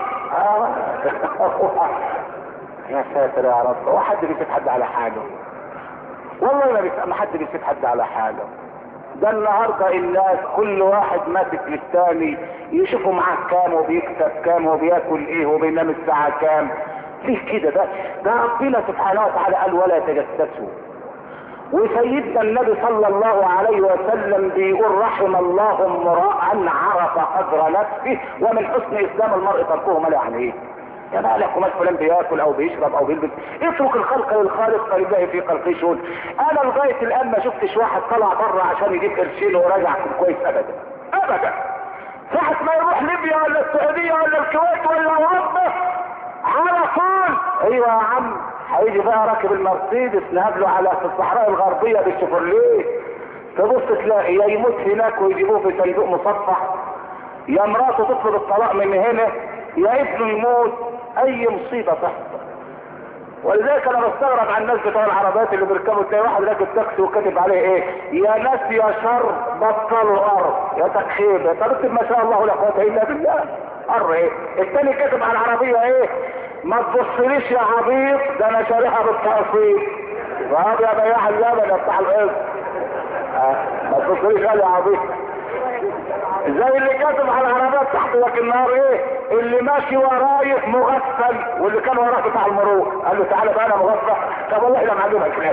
يا ساتر يا رب. هو حد بيسيب حد على حاله؟ والله ما حد بيسيب حد على حاله. ده النهارده الناس كل واحد ماسك للتاني يشوفوا معاه كام وبيكسب كام وبياكل ايه وبينام الساعه كام. ليه كده؟ ده ربنا سبحانه وتعالى قال ولا يتجسسوا. وسيدنا النبي صلى الله عليه وسلم بيقول رحم الله امرأ عرف قدر نفسه ومن حسن اسلام المرء تركه ما لا عليه. يا مالك ومال فلان بياكل او بيشرب او بيلبس، اترك الخلق للخالق فلله في خلقه شؤون. انا لغايه الان ما شفتش واحد طلع بره عشان يجيب قرشين ورجع كويس ابدا ابدا. ساعة ما يروح ليبيا ولا السعوديه ولا الكويت ولا اوروبا على طول ايوه يا عم هيجي بقى راكب المرسيدس نقابله على في الصحراء الغربيه بالشيفروليه، تبص تلاقي يا يموت هناك ويجيبوه في صندوق مصفح، يا مراته تطلب الطلاق من هنا، يا ابنه يموت، اي مصيبه تحصل. ولذلك انا بستغرب عن الناس بتوع العربيات اللي بيركبوا، تلاقي واحد راكب تاكسي وكاتب عليه ايه؟ يا ناس يا شر بطلوا الارض يا تكخيب. طب اكتب ما شاء الله لا قوه الا بالله. قر ايه؟ التاني كاتب على العربيه ايه؟ ما تبصليش يا عبيط ده انا شاريها بالتقسيط. وهذا يا بياع اللبن يا بتاع القسط. ما تبصليش يا عبيط. زي اللي كاتب على العربيات تحت لك النهار ايه؟ اللي ماشي ورايح مغفل واللي كان وراه بتاع المرور قال له تعالى بقى انا مغفل. طب والله لا معلومه كده.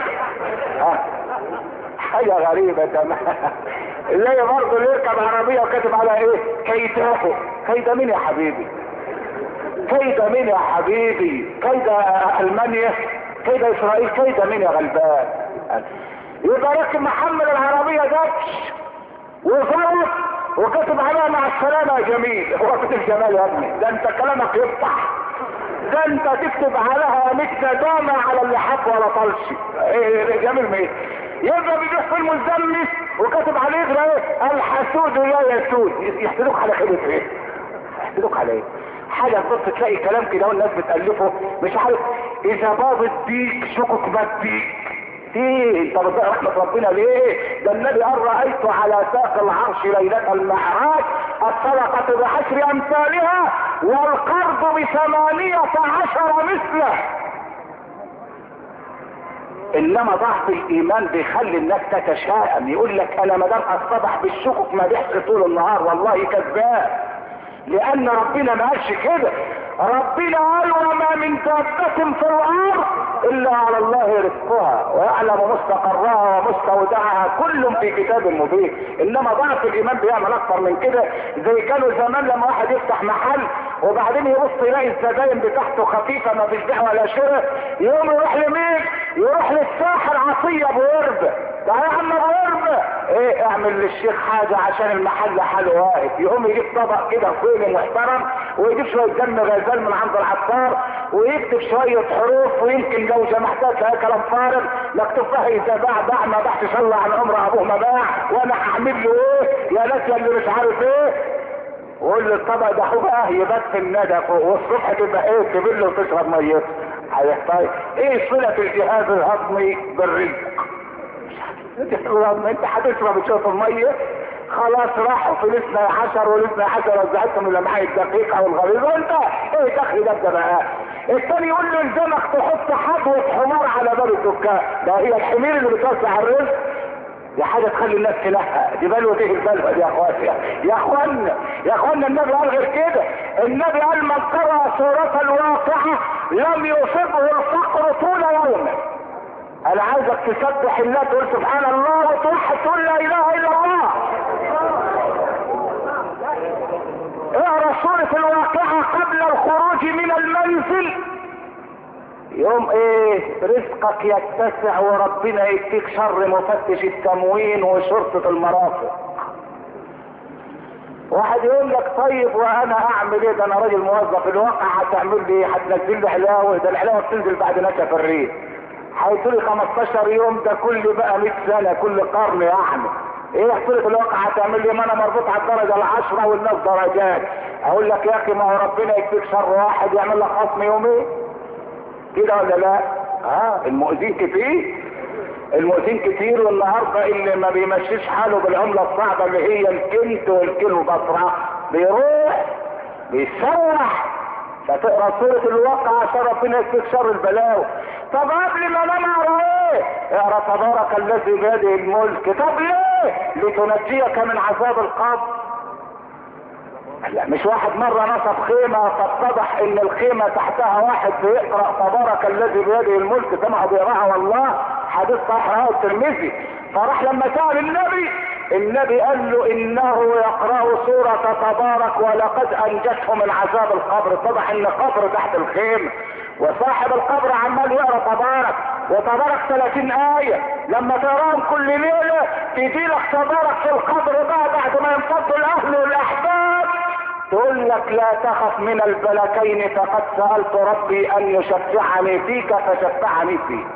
حاجه غريبه تمام. اللي برضه اللي يركب عربيه وكاتب على ايه؟ كيداه. كيد مين يا حبيبي؟ كيد مين يا حبيبي؟ كيد المانيا؟ كيد اسرائيل؟ كيد مين يا غلبان؟ يبقى راكب محمل العربيه دبش وفوت وكتب عليها مع السلامه يا جميل. هو كتب جمال يا ابني؟ ده انت كلامك يفتح. ده انت تكتب عليها 100 ندامه على اللي حب ولا طلش. ايه جميل مين؟ يبقى بيروح في المزمت وكتب عليه ايه؟ الحسود لا يسود. يحسدوك على خيبه ايه؟ يحسدوك على ايه؟ حاجه تبص تلاقي كلام كده والناس بتالفه مش عارف اذا باظت بيك شكك بات بيك. ايه انت بتضيع رحمة ربنا ليه؟ ده النبي قال رأيت على ساق العرش ليلة المعراج الصدقة ب10 امثالها والقرض ب18 مثله. انما ضعف الايمان بيخلي الناس تتشائم، يقول لك انا ما دام اصطبح بالشكك ما بيحصل طول النهار. والله كذاب، لان ربنا ما قالش كده. ربنا قال وما من دابة في الارض الا على الله رزقها ويعلم مستقرها ومستودعها كل في كتاب مبين. انما ضعف الايمان بيعمل اكتر من كده. زي كانوا زمان لما واحد يفتح محل وبعدين يبص يلاقي الزباين بتاعته خفيفه ما فيش بيع ولا شراء، يقوم يروح لمين؟ يروح للساحر عطيه ابو ورده. ده يا عم ابو ورده ايه اعمل للشيخ حاجه عشان المحل حاله واقف. يقوم يجيب طبق كده صيني محترم ويجيب شويه دم غزال من عند العطار ويكتب شويه حروف ويمكن لو جمعتها تلاقي كلام فارغ مكتوب فيها اذا باع ما باعش الله عن عمر ابوه ما باع وانا هعمل له ايه يا ناس يا اللي مش عارف ايه. وقول لي الطبق ده هو بقى يبات في الندى والصبح تبقى ايه تبل وتشرب ميته. طيب ايه صله الجهاز الهضمي بالرزق؟ انت هتشرب تشوف الميه خلاص راحوا في الاثنى عشر والاثنى عشر وزعتهم لمعاية الدقيقة والغليظ وانت ايه دخل ده بقى؟ الثاني يقول له الزمك تحط حبوة حمار على باب الدكان. ده هي الحمير اللي بتوسع الرزق؟ دي حاجة تخلي الناس تلهى. دي بلوة ايه البلوة دي يا اخواتي؟ يا اخوانا النبي قال غير كده. النبي قال من قرأ سورة الواقعة لم يصبه الفقر طول يومه. انا عايزك تسبح الله تقول سبحان الله وتوحد تقول لا اله الا الله. اقرا سورة الواقعة قبل الخروج من المنزل يوم ايه رزقك يتسع وربنا يكفيك شر مفتش التموين وشرطة المرافق. واحد يقول لك طيب وانا اعمل ايه؟ ده انا راجل موظف. الواقع هتعمل لي ايه؟ هتنزل لي علاوه؟ ده العلاوه بتنزل بعد نشف الريح. هيطولي 15 يوم ده كل بقى 100 سنه كل قرن يعني. ايه حصلت الواقع هتعمل لي؟ ما انا مربوط على الدرجه ال10 والناس درجات. اقول لك يا اخي ما هو ربنا يكفيك شر واحد يعمل لك خصم يومين كده ولا لا؟ المؤذين كتير والنهارده اللي ما بيمشيش حاله بالعمله الصعبه اللي هي الكنت والكيلو بصره بيروح بيسوح. فتقرا سوره الواقع عشان ربنا يكفيك شر البلاوي. طب قبل ما انام اقرا ايه؟ اقرا تبارك الذي بيده الملك. طب ليه؟ لتنجيك من عذاب القبر. لا مش واحد مرة نصب خيمة فاتضح ان الخيمة تحتها واحد بيقرأ تبارك الذي بيده الملك، سمعه بيقرأها والله، حديث صحيح رواه الترمذي. فراح لما سأل النبي قال له انه يقرأ سورة تبارك ولقد انجته من عذاب القبر. اتضح ان القبر تحت الخيمة، وصاحب القبر عمال يقرأ تبارك، وتبارك 30 آية لما تقراهم كل ليلة تجيلك تبارك في القبر بقى بعد ما ينفضوا الاهل والاحباب، تقول لك لا تخف من الملكين فقد سألت ربي ان يشفعني فيك فشفعني فيك.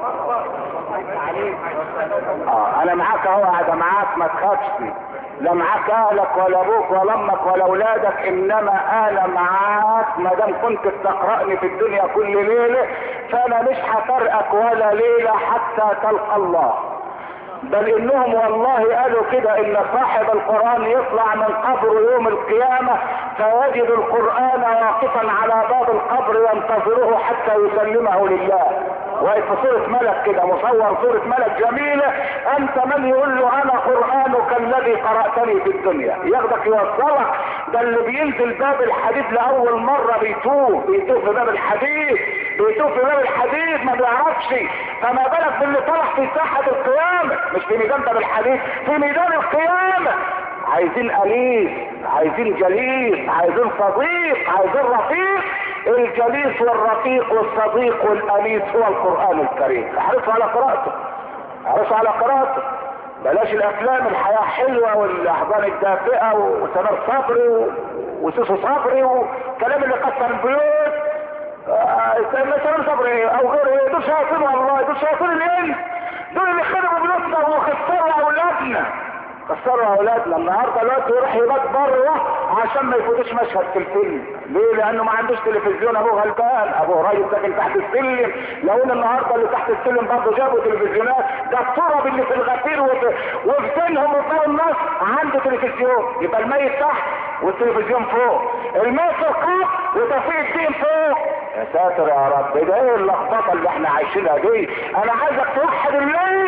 انا معاك اهو، قاعد معاك، ما تخافش، لا معاك اهلك ولا ابوك ولا امك ولا اولادك، انما انا معاك ما دام كنت بتقرأني في الدنيا كل ليلة، فانا مش هفرقك ولا ليلة حتى تلقى الله. بل انهم والله قالوا كده ان صاحب القرآن يطلع من قبره يوم القيامة فيجد القرآن واقفا على باب القبر ينتظره حتى يسلمه لله. واقف في صورة ملك كده، مصور صورة ملك جميلة، انت من يقول له انا قرآنك الذي قرأتني في الدنيا، ياخدك يوصلك. ده اللي بينزل باب الحديد لأول مرة بيتوه في باب الحديد، ما بيعرفش، فما بالك باللي طلع في ساحة القيامة، مش في ميدان باب الحديد، في ميدان القيامة. عايزين أنيس، عايزين جليس، عايزين صديق، عايزين رفيق. الجليس والرفيق والصديق والأنيس هو القرآن الكريم. احرصوا على قراءته، بلاش الافلام الحياة حلوة والاحضان الدافئة وسمر صبري وسوسو صبري والكلام اللي كسر البيوت. سمر صبري او غيره، دول شياطين والله، دول شياطين الانس، دول اللي خربوا بيوتنا وخسروا اولادنا. النهارده دلوقتي يروح يبات بره عشان ما يفوتش مشهد في الفيلم. ليه؟ لانه ما عندوش تلفزيون، ابوه غلبان، ابوه راجل ساكن تحت السلم. لو ان النهارده اللي تحت السلم برضه جابوا تلفزيونات، ده التراب اللي في الغفير وفي سنهم وفوق الناس عنده تلفزيون، يبقى الميت تحت والتلفزيون فوق، الميت في القبر وتوفيق الدين فوق. يا ساتر يا رب، ده ايه اللخبطه اللي احنا عايشينها دي؟ انا عايزك توحد الله.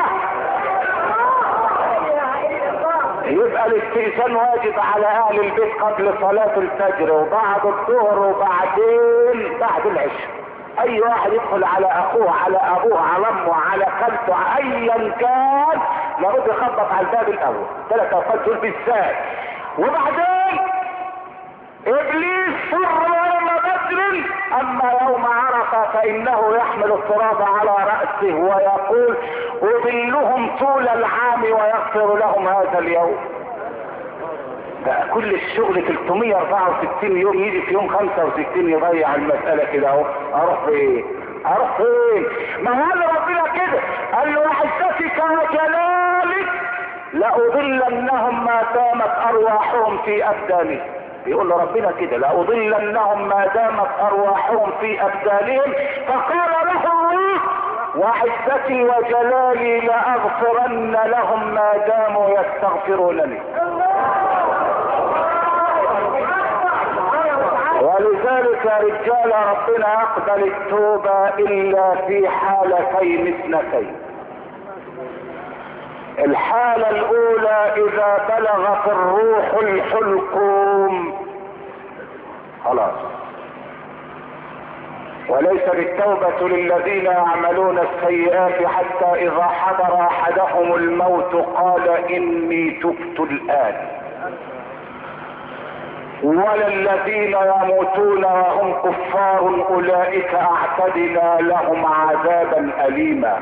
يبقى الاستئذان واجب على اهل البيت قبل صلاة الفجر وبعد الظهر وبعدين بعد العشاء. اي واحد يدخل على اخوه، على ابوه، على امه، على خالته، ايا كان، لابد يخبط على الباب الاول 3 اوقات دول بالذات. وبعدين ابليس فر يوم بدر، اما يوم عرفه فانه يحمل التراب على رأسه ويقول اضلهم طول العام ويغفر لهم هذا اليوم. بقى كل الشغل 364 يوم، يجي في يوم 65 يضيع المسألة كده اهو. اروح فين؟ ما قال ربنا كده، قال له وعزتك وجلالك لأضلنهم ما دامت ارواحهم في ابدانهم. يقول له ربنا كده لأضلنهم ما دامت ارواحهم في ابدانهم. فقال له الله وعزتي وجلالي لأغفرن لهم ما داموا يستغفرونني. ولذلك يا رجال ربنا يقبل التوبة الا في حالتين اثنتين. الحالة الاولى اذا بلغت الروح الحلقوم خلاص. وليس بالتوبة للذين يعملون السيئات حتى اذا حضر احدهم الموت قال اني تبت الان. ولا الذين يموتون وهم كفار اولئك اعتدنا لهم عذابا اليما.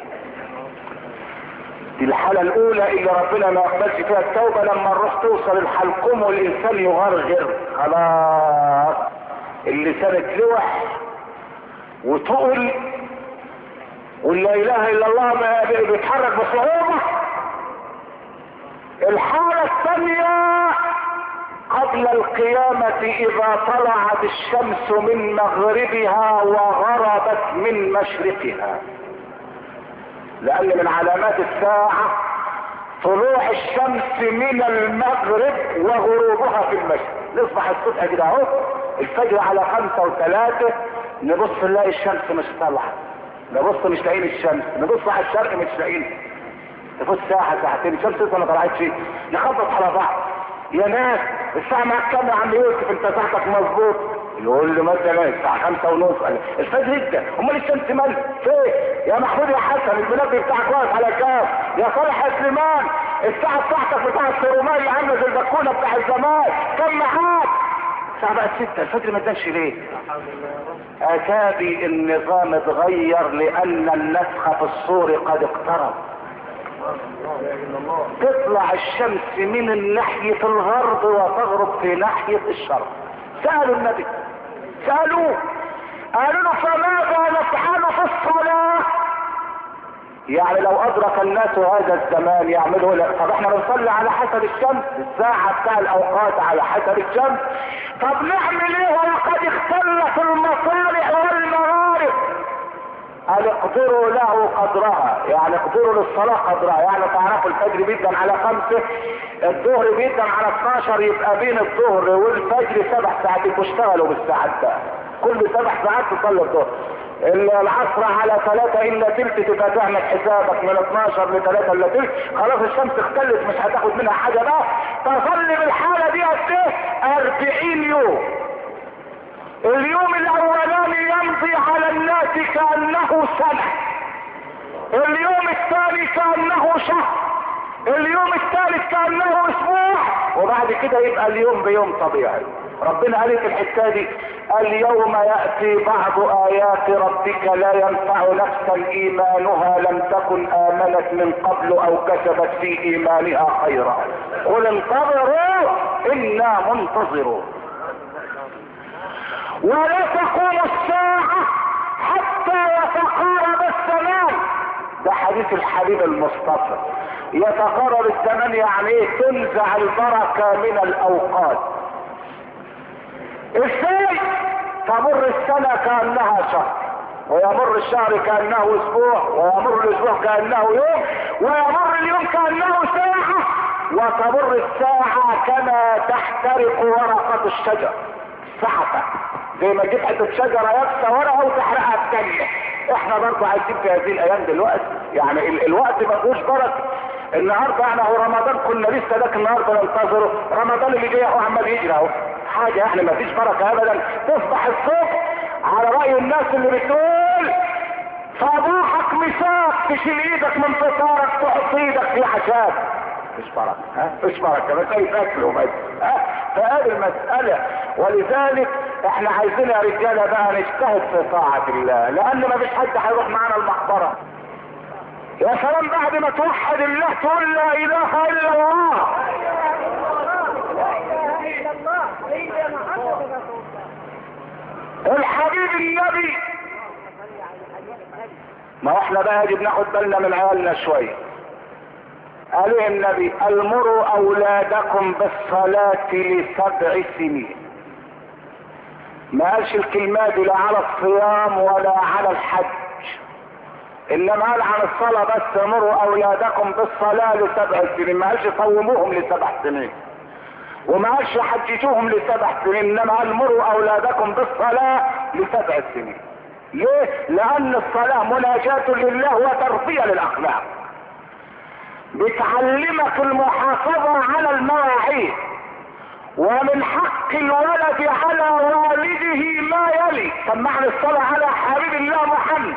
دي الحالة الاولى اللي ربنا ما يقبلش فيها التوبة، لما الروح توصل الحلقوم والانسان يغرغر خلاص، اللسان اتلوح وتقل ولا اله الا الله بيتحرك بصعوبة. الحالة الثانية قبل القيامة اذا طلعت الشمس من مغربها وغربت من مشرقها، لان من علامات الساعة طلوع الشمس من المغرب وغروبها في المشرق. نصبح الصبح كده اهو الفجر على 5 و3 نبص نلاقي الشمس مش طالعة، نبص مش لاقيين الشمس، نبص على الشرق مش لاقيين، تفوت ساعة ساعتين الشمس لسه ما طلعتش، نخبط على بعض. يا ناس الساعة معاك كام يا عم يوسف؟ انت ساعتك مظبوط. يقول له مثلا الساعة 5:30. الفجر ادى، امال الشمس مالت فين؟ يا محمود يا حسن المنبه بتاعك واقف على كام؟ يا صالح يا سليمان الساعة بتاعتك بتاع السرومية عاملة زي البكونة بتاع الزمان كم معاك؟ الساعة بقت 6 الفجر ما ادانش ليه؟ اتابي النظام اتغير لان النفخ في الصور قد اقترب. تطلع الشمس من ناحية الغرب وتغرب في ناحية الشرق. سألوا النبي، سألوه قالوا له فماذا نفعل في الصلاة؟ يعني لو ادرك الناس هذا الزمان يعملوا لا. طب احنا بنصلي على حسب الشمس، الساعة بتاع الاوقات على حسب الشمس. طب نعمل ايه وقد اختلت المصالح والمغارب؟ قال اقدروا له قدرها، يعني اقدروا للصلاة قدرها. يعني تعرفوا الفجر بيدن على 5، الظهر بيدن على 12، يبقى بين الظهر والفجر 7 ساعات تشتغلوا بالساعات ده. كل 7 ساعات تصلي الظهر. العصر على 3 الا تلت تبقى تعمل حسابك من 12 ل3 الا تلت. خلاص الشمس اختلت مش هتاخد منها حاجة بقى. تصلي بالحالة دي قد ايه؟ 40 يوم. اليوم الاولاني يمضي على الناس كأنه سنة، اليوم الثاني كأنه شهر، اليوم الثالث كأنه اسبوع، وبعد كده يبقى اليوم بيوم طبيعي. ربنا قال في الحكايه دي اليوم يأتي بعض آيات ربك لا ينفع نفسا إيمانها لم تكن آمنت من قبل أو كسبت في إيمانها خيرا قل انتظروا إنا منتظرون. ولا تقوم الساعة حتى يتقارب الزمان. ده حديث الحبيب المصطفى. يتقارب الزمان يعني ايه؟ تنزع البركة من الاوقات. ازاي؟ تمر السنة كأنها شهر، ويمر الشهر كأنه اسبوع، ويمر الاسبوع كأنه يوم، ويمر اليوم كأنه ساعة، وتمر الساعة كما تحترق ورقة الشجر. ساعة زي ما تجيب حته شجره يابسه ورقه وتحرقها بثانيه. احنا برضه عايزين في هذه الايام دلوقتي، يعني الوقت ما فيهوش بركه. النهارده احنا هو رمضان كنا لسه ذاك النهارده ننتظره، رمضان اللي جاي اهو عمال يجري اهو. حاجه احنا ما فيش بركه ابدا. تصبح الصبح على راي الناس اللي بتقول صباحك مساك، تشيل ايدك من فطارك تحط ايدك في عشاك. مش بركه، مش بركه، بس اي اكل وبس. فهذه المساله، ولذلك احنا عايزين يا رجاله بقى نجتهد في طاعه الله، لان ما فيش حد هيروح معانا المقبره. يا سلام بعد ما توحد الله تقول لا اله الا الله. الحبيب النبي. ما احنا بقى يجب ناخد بالنا من عيالنا شويه. قال النبي المروا اولادكم بالصلاة ل7 سنين. ما قالش الكلمة دي لا على الصيام ولا على الحج، انما قال عن الصلاة بس مروا اولادكم بالصلاة ل7 سنين. ما قالش صوموهم ل7 سنين، وما قالش حججوهم ل7 سنين، انما قال مروا اولادكم بالصلاة ل7 سنين. ليه؟ لان الصلاة مناجاة لله وتربية للاخلاق، بتعلمك المحافظة على المواعيد، ومن حق الولد على والده ما يلي. سمعنا الصلاة على حبيب الله محمد.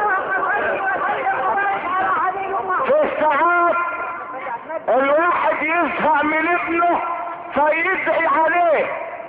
في ساعات الواحد يزهق من ابنه فيدعي عليه.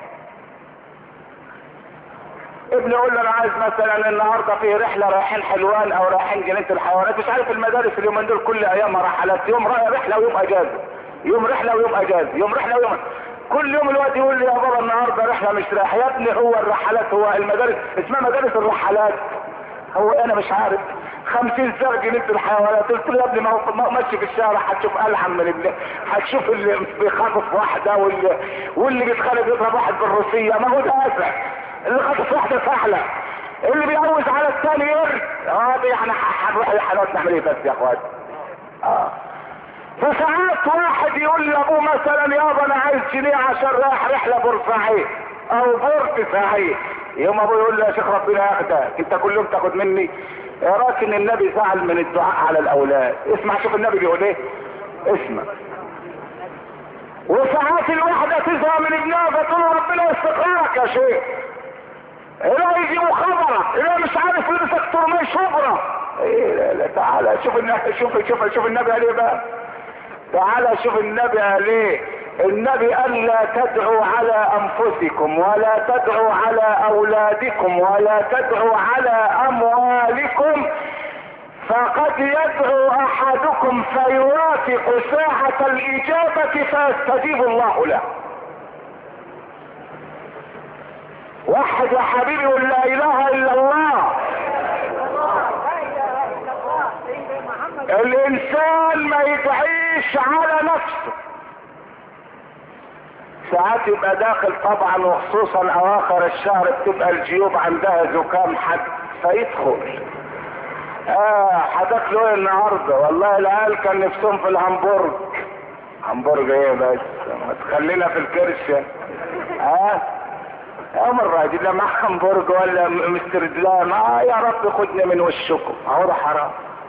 ابني يقول له انا عايز مثلا النهارده في رحله رايحين حلوان او رايحين جنينه الحيوانات. مش عارف المدارس اليومين دول كل ايامها رحلات، يوم رحله ويوم اجازه، يوم رحله ويوم اجازه، يوم رحله ويوم كل يوم الواد يقول لي يا بابا النهارده رحله مش رايح. يا ابني هو الرحلات، هو المدارس اسمها مدارس الرحلات. هو انا مش عارف 50 سنه جنينه الحيوانات. قلت له يا ابني ما هو ماشي في الشارع هتشوف الحم من ابنه، هتشوف اللي بيخاطف واحده واللي بيتخانق يضرب واحد بالروسيه. ما هو ده اسف. اللي خاطف واحده سهله، اللي بيعوز على الثاني يرد. يعني هنروح نعمل ايه بس يا اخوات؟ فساعات واحد يقول لابوه مثلا يابا انا عايز جنيه عشان رايح رحله بورسعيد او بورسعيد. يوم ابوه يقول له يا شيخ ربنا ياخدك، انت كل يوم تاخد مني. ايه رايك ان النبي زعل من الدعاء على الاولاد؟ اسمع شوف النبي بيقول ايه، اسمع. وساعات الواحدة تزهق من ابنها فتقول ربنا يستقرك يا شيخ، لا يجي مخابرة، لا مش عارف لبسك ترمي شبرة. ايه لا لا تعالى شوف النبي، شوف النبي قال ايه بقى. تعالى شوف النبي قال ايه. النبي قال لا تدعوا على انفسكم ولا تدعوا على اولادكم ولا تدعوا على اموالكم، فقد يدعو احدكم فيوافق ساعة الاجابة فيستجيب الله له. وحد يا حبيبي قل لا اله الا الله. الانسان ما يدعيش على نفسه. ساعات يبقى داخل طبعا وخصوصا اواخر الشهر بتبقى الجيوب عندها زكام حد فيدخل هتاكلوا ايه النهارده؟ والله العيال كان نفسهم في الهمبرج. همبرج ايه بس؟ ما تخلينا في الكرشه. يا مرة دي لا مع همبرج ولا مستردلام. يا رب خدني من وشكم. اهو ده حرام.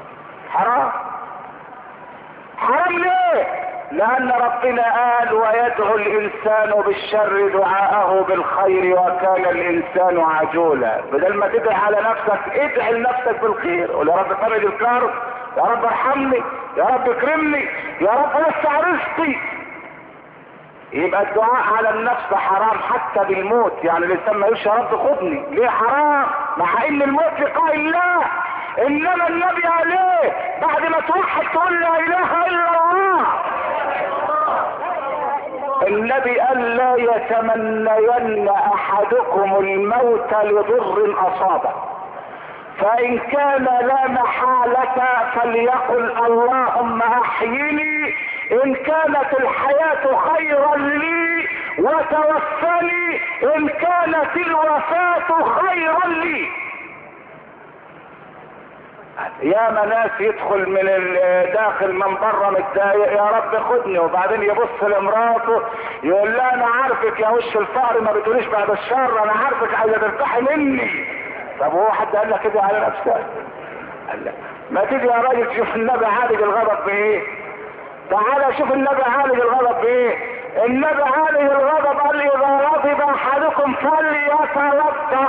حرام ليه؟ لان ربنا قال ويدعو الانسان بالشر دعاءه بالخير وكان الانسان عجولا. بدل ما تدعي على نفسك ادعي لنفسك بالخير. قول يا رب فرج الكرب، يا رب ارحمني، يا رب اكرمني، يا رب وسع رزقي. يبقى الدعاء على النفس حرام حتى بالموت. يعني الانسان ما يقولش يا رب خدني. ليه حرام؟ مع ان الموت لقاء الله. انما النبي عليه بعد ما توحد تقول لا اله الا الله. النبي قال لا يتمنين احدكم الموت لضر اصابه، فان كان لا محالة فليقل اللهم احيني ان كانت الحياة خيرا لي وتوفني ان كانت الوفاة خيرا لي. يا ناس يدخل من داخل من بره متضايق يا رب خدني، وبعدين يبص لمراته يقول لها انا عارفك يا وش الفقر ما بتقوليش بعد الشر، انا عارفك عايزه ترتاحي مني. طب هو حد قال لك كده على نفسك؟ قال لك ما تيجي يا راجل تشوف النبي عالج الغضب بايه. تعالى شوف النبي عالج الغضب بايه. النبي عالج الغضب قال اذا غضب احدكم فليتوضا.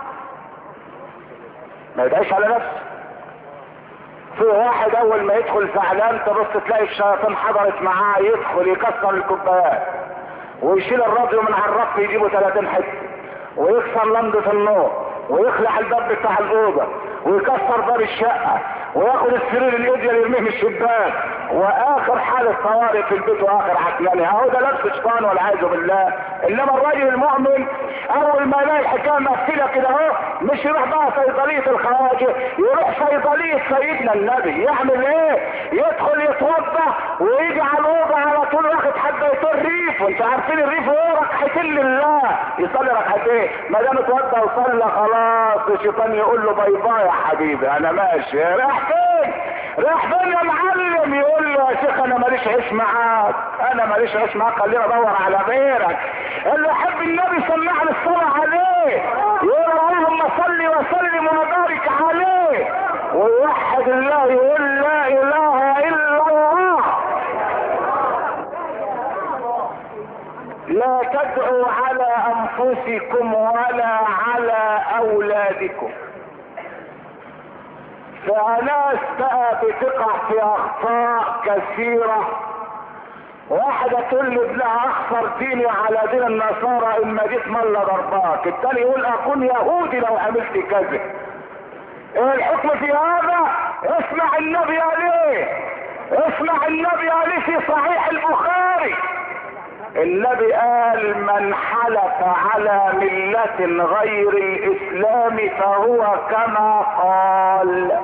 ما يدعيش على نفسه. في واحد اول ما يدخل زعلان تبص تلاقي الشياطين حضرت معاه، يدخل يكسر الكوبايات ويشيل الراديو من على الرف يجيبه 30 حته ويكسر لمبة النور ويخلع الباب بتاع الاوضه ويكسر باب الشقه وياخد السرير الايديا يرميه من الشباك، واخر حاله طوارئ في البيت واخر عكناني. اهو ده لبس شيطان والعياذ بالله. انما الراجل المؤمن اول ما يلاقي الحكايه مقفله كده اهو مش يروح بقى صيدليه الخواجه، يروح صيدليه سيدنا النبي. يعمل ايه؟ يدخل يتوضا ويجي على الاوضه على طول واخد حبايتين ريف، وانتوا عارفين الريف هو ركعتين لله، يصلي ركعتين. ما دام اتوضا وصلى خلاص الشيطان يقول له باي باي يا حبيبي انا ماشي. راح فين؟ راح فين يا معلم؟ يقول له يا شيخ انا ماليش عيش معاك، انا ماليش عيش معاك، خليني ادور على غيرك. اللي يحب النبي سمعني الصلاه عليه، يقول اللهم صل وسلم وبارك عليه، ويوحد الله يقول لا اله الا الله. لا تدعوا على انفسكم ولا على اولادكم. فناس بقى بتقع في اخطاء كثيرة. واحدة تقول لابنها اخسر ديني على دين النصارى اما جيت ملا ضرباك، التاني يقول اكون يهودي لو عملت كذا. ايه الحكم في هذا؟ اسمع النبي عليه، اسمع النبي عليه في صحيح البخاري. النبي قال من حلف على ملة غير الاسلام فهو كما قال.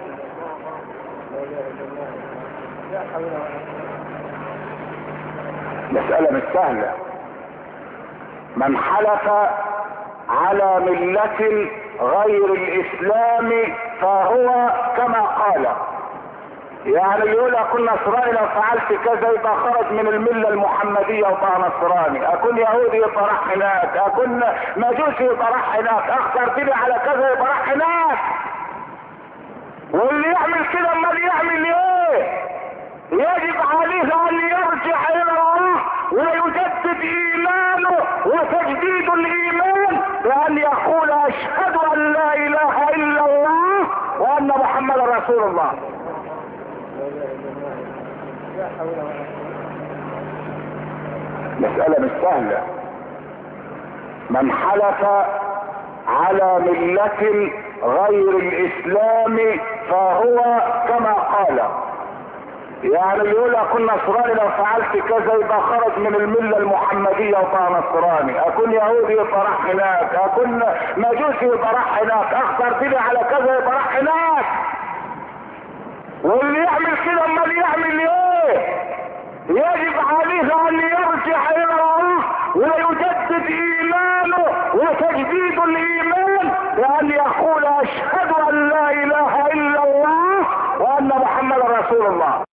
مسألة مش سهلة. من حلف على ملة غير الاسلام فهو كما قال. يعني اللي يقول اكون نصراني لو فعلت كذا يبقى خرج من المله المحمديه وبقى نصراني، اكون يهودي يبقى راح هناك، اكون مجوسي يبقى راح هناك، اخسر ديني على كذا يبقى راح هناك. واللي يعمل كده امال يعمل ايه؟ يجب عليه ان يرجع الى الله ويجدد ايمانه وتجديد الايمان بان يقول اشهد ان لا اله الا الله وان محمدا رسول الله. مسألة مش سهلة. من حلف على ملة غير الاسلام فهو كما قال، يعني يقول اكون نصراني لو فعلت كذا يبقى خرج من المله المحمديه وبقى نصراني، اكون يهودي يبقى راح هناك، اكون مجوسي يبقى راح هناك، اخطر ديني على كذا يبقى راح هناك. واللي يعمل كده امال يعمل ايه؟ يجب عليه ان يرجع الى الله ويجدد ايمانه وتجديد الايمان بان يقول اشهد ان لا اله الا الله وان محمدا رسول الله.